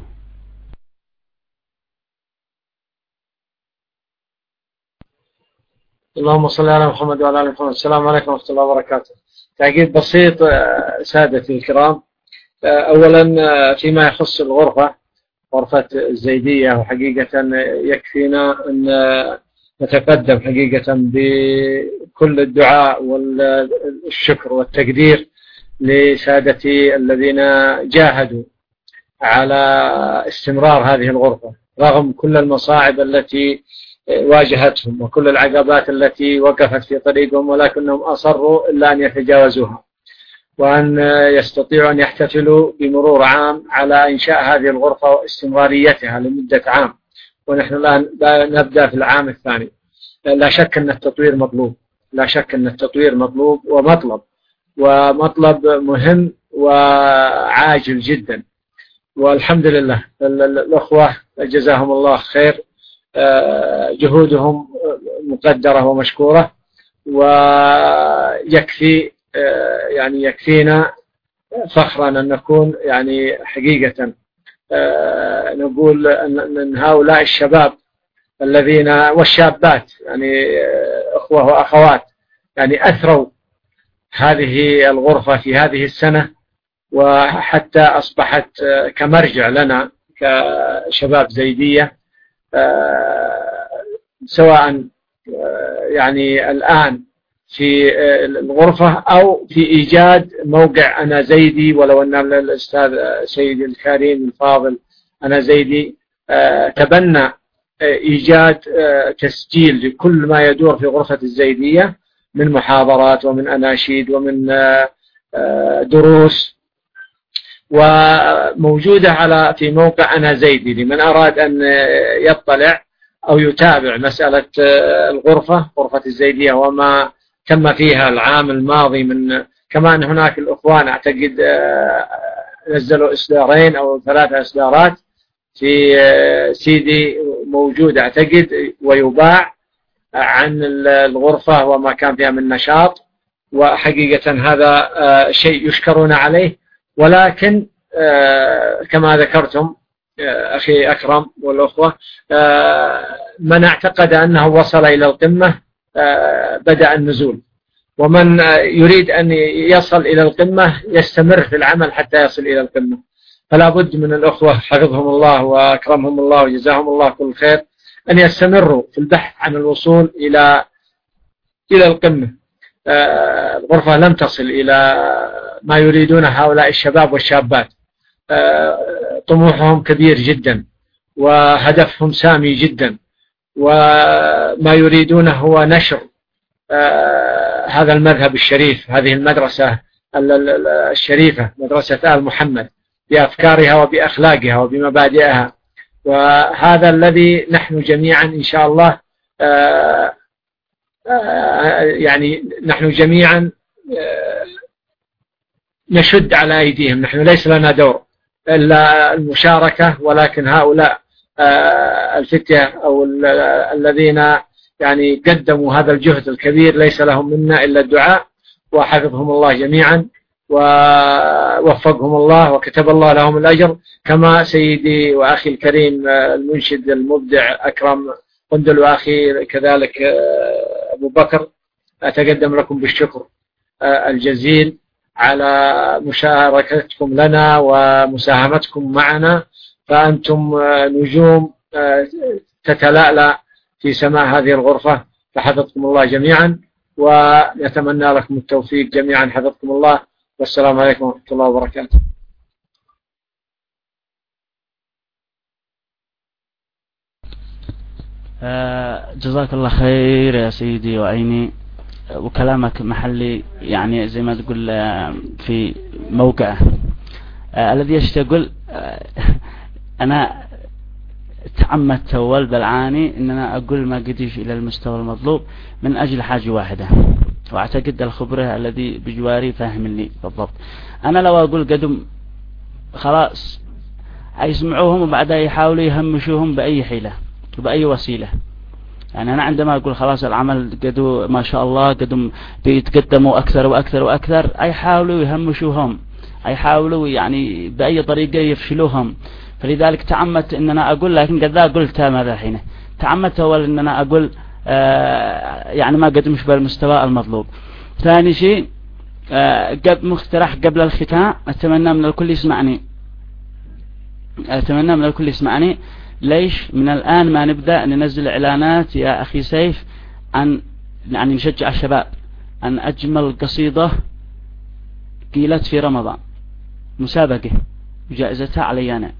اللهم صل على محمد وعلى آل محمد. السلام عليكم ورحمة الله وبركاته. تعقيب بسيط سادتي الكرام. أولا فيما يخص الغرفة، غرفة الزيدية، وحقيقة يكفينا أن نتقدم حقيقة بكل الدعاء والشكر والتقدير لسادتي الذين جاهدوا على استمرار هذه الغرفة رغم كل المصاعب التي واجهتهم وكل العقبات التي وقفت في طريقهم، ولكنهم أصروا إلا أن يتجاوزوها وأن يستطيعوا أن يحتفلوا بمرور عام على إنشاء هذه الغرفة واستمراريتها لمدة عام، ونحن الآن نبدأ في العام الثاني. لا شك أن التطوير مطلوب، لا شك أن التطوير مطلوب ومطلب ومطلب مهم وعاجل جدا، والحمد لله الأخوة جزاهم الله خير، جهودهم مقدرة ومشكورة، ويكفي يعني يكفينا فخرا أن نكون يعني حقيقة نقول أن هؤلاء الشباب الذين والشابات يعني أخوة وأخوات يعني أثروا هذه الغرفة في هذه السنة، وحتى أصبحت كمرجع لنا كشباب زيدية، سواء يعني الآن في الغرفة أو في إيجاد موقع أنا زيدي، ولو أن الأستاذ سيد الكريم الفاضل أنا زيدي تبنى إيجاد تسجيل لكل ما يدور في غرفة الزيدية من محاضرات ومن أناشيد ومن دروس، وموجودة على في موقع أنا زيدي لمن أراد أن يطلع أو يتابع مسألة الغرفة غرفة الزيدية وما تم فيها العام الماضي. من كما أن هناك الأخوان أعتقد نزلوا إصدارين أو ثلاثة إصدارات في سيدي موجود أعتقد ويباع عن الغرفة وما كان فيها من نشاط، وحقيقة هذا شيء يشكرون عليه، ولكن كما ذكرتم أخي أكرم والأخوة، من اعتقد أنه وصل إلى القمة بدأ النزول، ومن يريد أن يصل إلى القمة يستمر في العمل حتى يصل إلى القمة. فلا بد من الأخوة حفظهم الله وأكرمهم الله وجزاهم الله كل خير أن يستمروا في البحث عن الوصول إلى إلى القمة. الغرفة لم تصل إلى ما يريدونه هؤلاء الشباب والشابات، طموحهم كبير جدا وهدفهم سامي جدا، وما يريدونه هو نشر هذا المذهب الشريف، هذه المدرسة الشريفة، مدرسة آل محمد، بأفكارها وبأخلاقها وبمبادئها. وهذا الذي نحن جميعا إن شاء الله يعني نحن جميعا نشد على أيديهم. نحن ليس لنا دور إلا المشاركة، ولكن هؤلاء الفتية أو الذين يعني قدموا هذا الجهد الكبير ليس لهم منا إلا الدعاء، وحفظهم الله جميعا ووفقهم الله وكتب الله لهم الأجر، كما سيدي وأخي الكريم المنشد المبدع أكرم قندل وأخي كذلك أبو بكر، أتقدم لكم بالشكر الجزيل على مشاركتكم لنا ومساهمتكم معنا، فأنتم نجوم تتلألأ في سماء هذه الغرفة، فحفظكم الله جميعا ونتمنى لكم التوفيق جميعا، حفظكم الله، والسلام عليكم ورحمة الله وبركاته. جزاك الله خير يا سيدي وعيني، وكلامك محلي يعني زي ما تقول في موقعه. الذي يشتغل أنا تعمدت والد العاني إن أنا أقول ما قديش إلى المستوى المطلوب من أجل حاجة واحدة، وأعتقد الخبرة الذي بجواري فاهمني بالضبط. أنا لو أقول قدم خلاص يسمعوهم وبعدها يحاولوا يهمشوهم بأي حيلة وبأي وسيلة، يعني أنا عندما أقول خلاص العمل قدوا ما شاء الله قدوا بيتقدموا أكثر وأكثر وأكثر، أي حاولوا يهمشوهم، أي حاولوا يعني بأي طريقة يفشلوهم. فلذلك تعمدت أن أنا أقول، لكن قد لا قلتها ماذا حين تعمدت أول أن أنا أقول آه يعني ما قدمش بالمستوى المطلوب. ثاني شيء آه قبل مقترح قبل الختام، أتمنى من الكل يسمعني، أتمنى من الكل يسمعني. ليش من الآن ما نبدأ ننزل إعلانات يا أخي سيف عن يعني نشجع الشباب أن أجمل قصيدة قيلت في رمضان مسابقة وجائزتها علي أنا.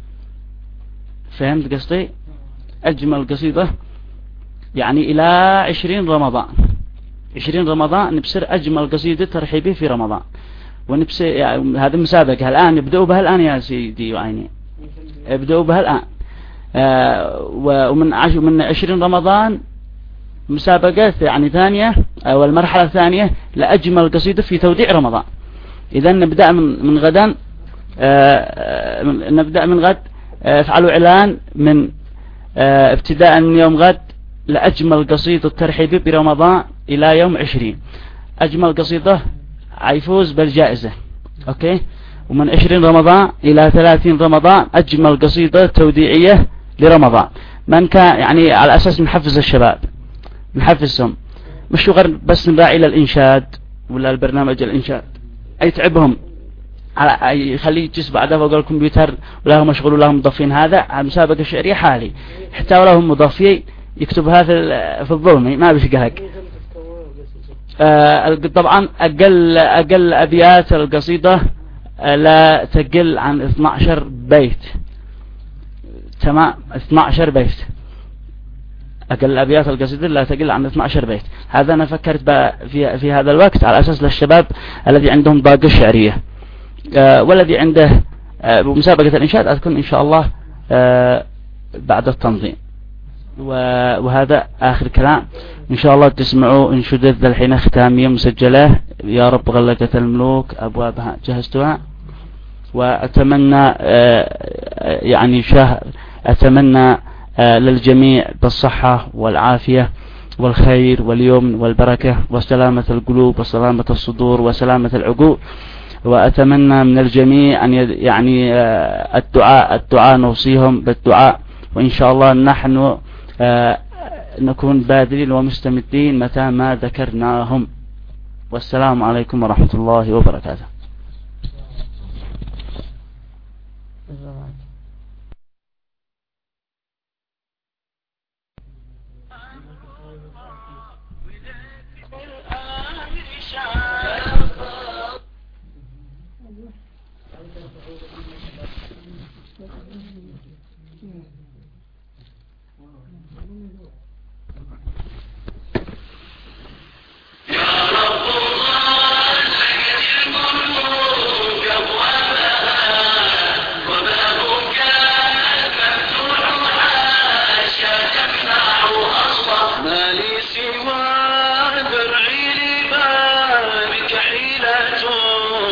فهمت قصدي؟ أجمل قصيدة يعني إلى عشرين رمضان، عشرين رمضان نبصر أجمل قصيدة ترحيبية في رمضان، ونبصر يعني هذا مسابقة الآن يبدأوا بها الآن يا سيدي وعيني، يبدأوا بها الآن. آه ومن عشر من عشرين رمضان مسابقات يعني ثانية أو المرحلة الثانية لأجمل قصيدة في توديع رمضان. إذا نبدأ من من غدا، آه نبدأ من غد، آه افعلوا إعلان من آه ابتداء من يوم غد لأجمل قصيدة ترحيبية برمضان إلى يوم عشرين. أجمل قصيدة يفوز بالجائزة. أوكي. ومن عشرين رمضان إلى ثلاثين رمضان أجمل قصيدة توديعية لرمضان. من كان يعني على أساس نحفز الشباب، نحفزهم، مش غير بس نراعي إلى الإنشاد ولا البرنامج الإنشاد يتعبهم، على يخليه يجلس بعدها فوق الكمبيوتر ولا هم مشغول ولا هم مضافين. هذا مسابقة شعرية حالي، حتى ولا هم مضافين يكتبها في في الظلم ما بيشقهق. آه طبعا أقل أقل أبيات القصيدة لا تقل عن اثني عشر بيت. تمام، اثني عشر بيت. أقل أبيات القصيدة لا تقل عن اثني عشر بيت. هذا أنا فكرت في في هذا الوقت على أساس للشباب الذي عندهم طاقة شعرية، آه والذي عنده آه مسابقة الإنشاد أتكون إن شاء الله آه بعد التنظيم. وهذا آخر كلام. إن شاء الله تسمعوا انشدت ذا الحين ختامية مسجلة، يا رب غلقت الملوك أبوابها جهزتها. وأتمنى يعني شهر أتمنى للجميع بالصحة والعافية والخير واليمن والبركة وسلامة القلوب وسلامة الصدور وسلامة العقول. وأتمنى من الجميع أن يعني الدعاء الدعاء نوصيهم بالدعاء، وإن شاء الله نحن نكون باذلين ومستمدين متى ما ذكرناهم. والسلام عليكم ورحمة الله وبركاته.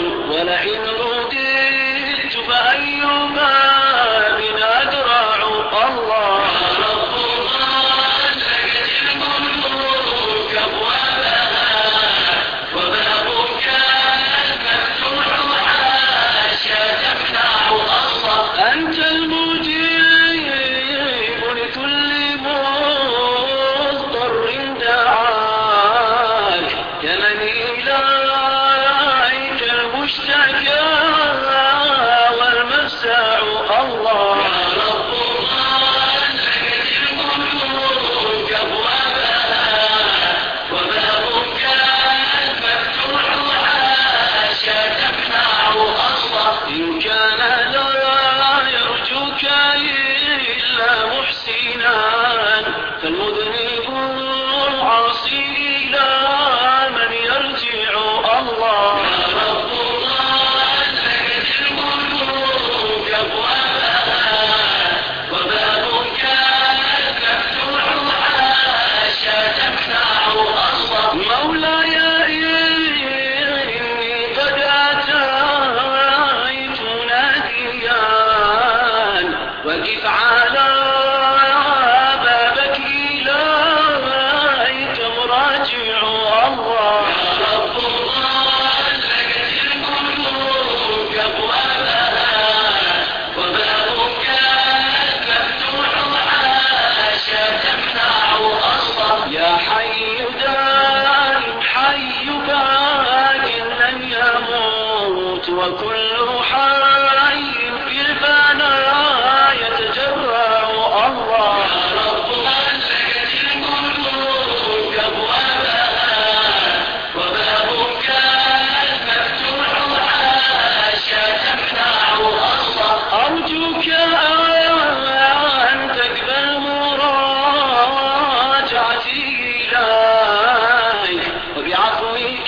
ولئن رددت فأي باب أدرع وكل حي في الفناء يتجرع الله يا رب ملكت الملوك أبوابها وبابك المفتوح حاشا تمنع الله أرجوك أن تقبل مراجعتي إليك وبعفوك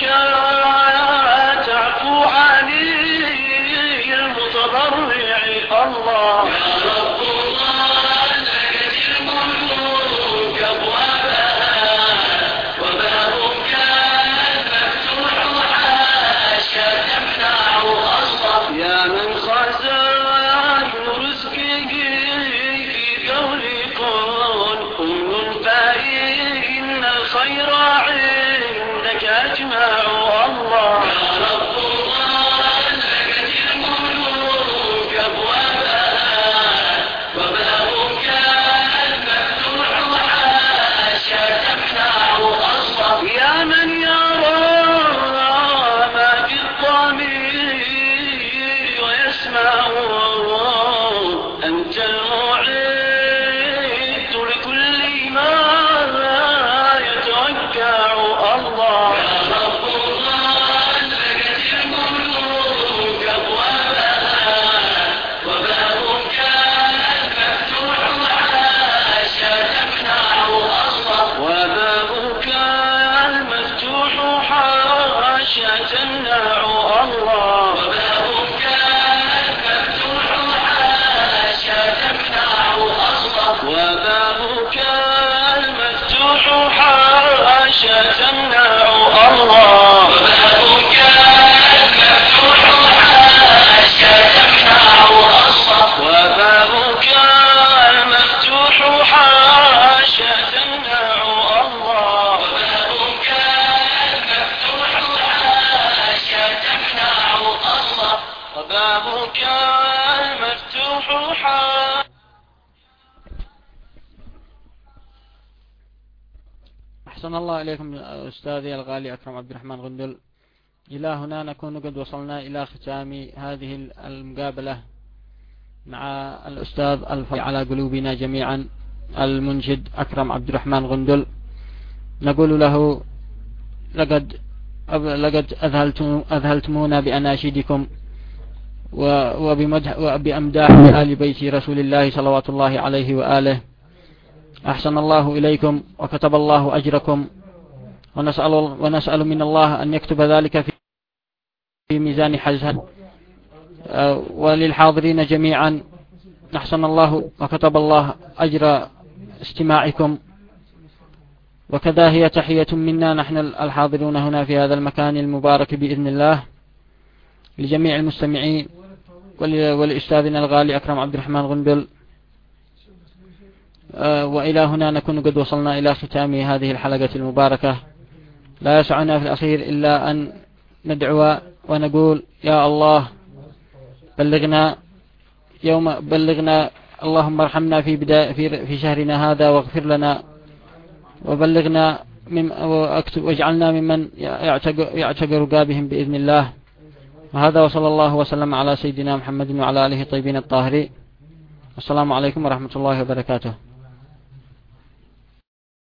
تعفو عني المتضرع الله يا رب ملكت الملوك أبوابها وبابك المفتوح حاشا تمنع الله يا من خزائن رزقه في قولكم كن فإن الخير عندك أجمع الله يا رب ملكت الملوك أبوابها وبابك المفتوح حاشا تمنع الله يا من يرى ما في الضمير ويسمع أنت المعد لكل ما يتوقع الله يا رب ملكت الملوك أبوابها وبابك المفتوح حاشا تمنع الله وبابك المفتوح حاشا تمنع الله وبابك المفتوح حاشا تمنع الله وبابك المفتوح حاشا تمنع الله وبابك المفتوح حاشا تمنع الله وبابك المفتوح حاشا تمنع الله وبابك المفتوح حاشا تمنع الله وبابك المفتوح حاشا. أحسن الله إليكم أستاذي الغالي أكرم عبد الرحمن غندل. إلى هنا نكون قد وصلنا إلى ختام هذه المقابلة مع الأستاذ الفضل على قلوبنا جميعا المنشد أكرم عبد الرحمن غندل. نقول له لقد لقد أذهلتم أذهلتمونا بأناشيدكم وبمدح وبأمداح آل بيت رسول الله صلوات الله عليه وآله. أحسن الله إليكم وكتب الله أجركم، ونسأل, ونسأل من الله أن يكتب ذلك في ميزان حسن وللحاضرين جميعا. أحسن الله وكتب الله أجر استماعكم، وكذا هي تحية منا نحن الحاضرون هنا في هذا المكان المبارك بإذن الله لجميع المستمعين ولأستاذنا الغالي أكرم عبد الرحمن غندل. وإلى هنا نكون قد وصلنا إلى ختام هذه الحلقة المباركة. لا يسعنا في الأخير إلا أن ندعو ونقول يا الله بلغنا يوم بلغنا اللهم ارحمنا في بداية في, في شهرنا هذا واغفر لنا وبلغنا مم واكتب واجعلنا ممن يعتق رقابهم بإذن الله. وهذا وصلى الله وسلم على سيدنا محمد وعلى آله الطيبين الطاهرين. السلام عليكم ورحمة الله وبركاته.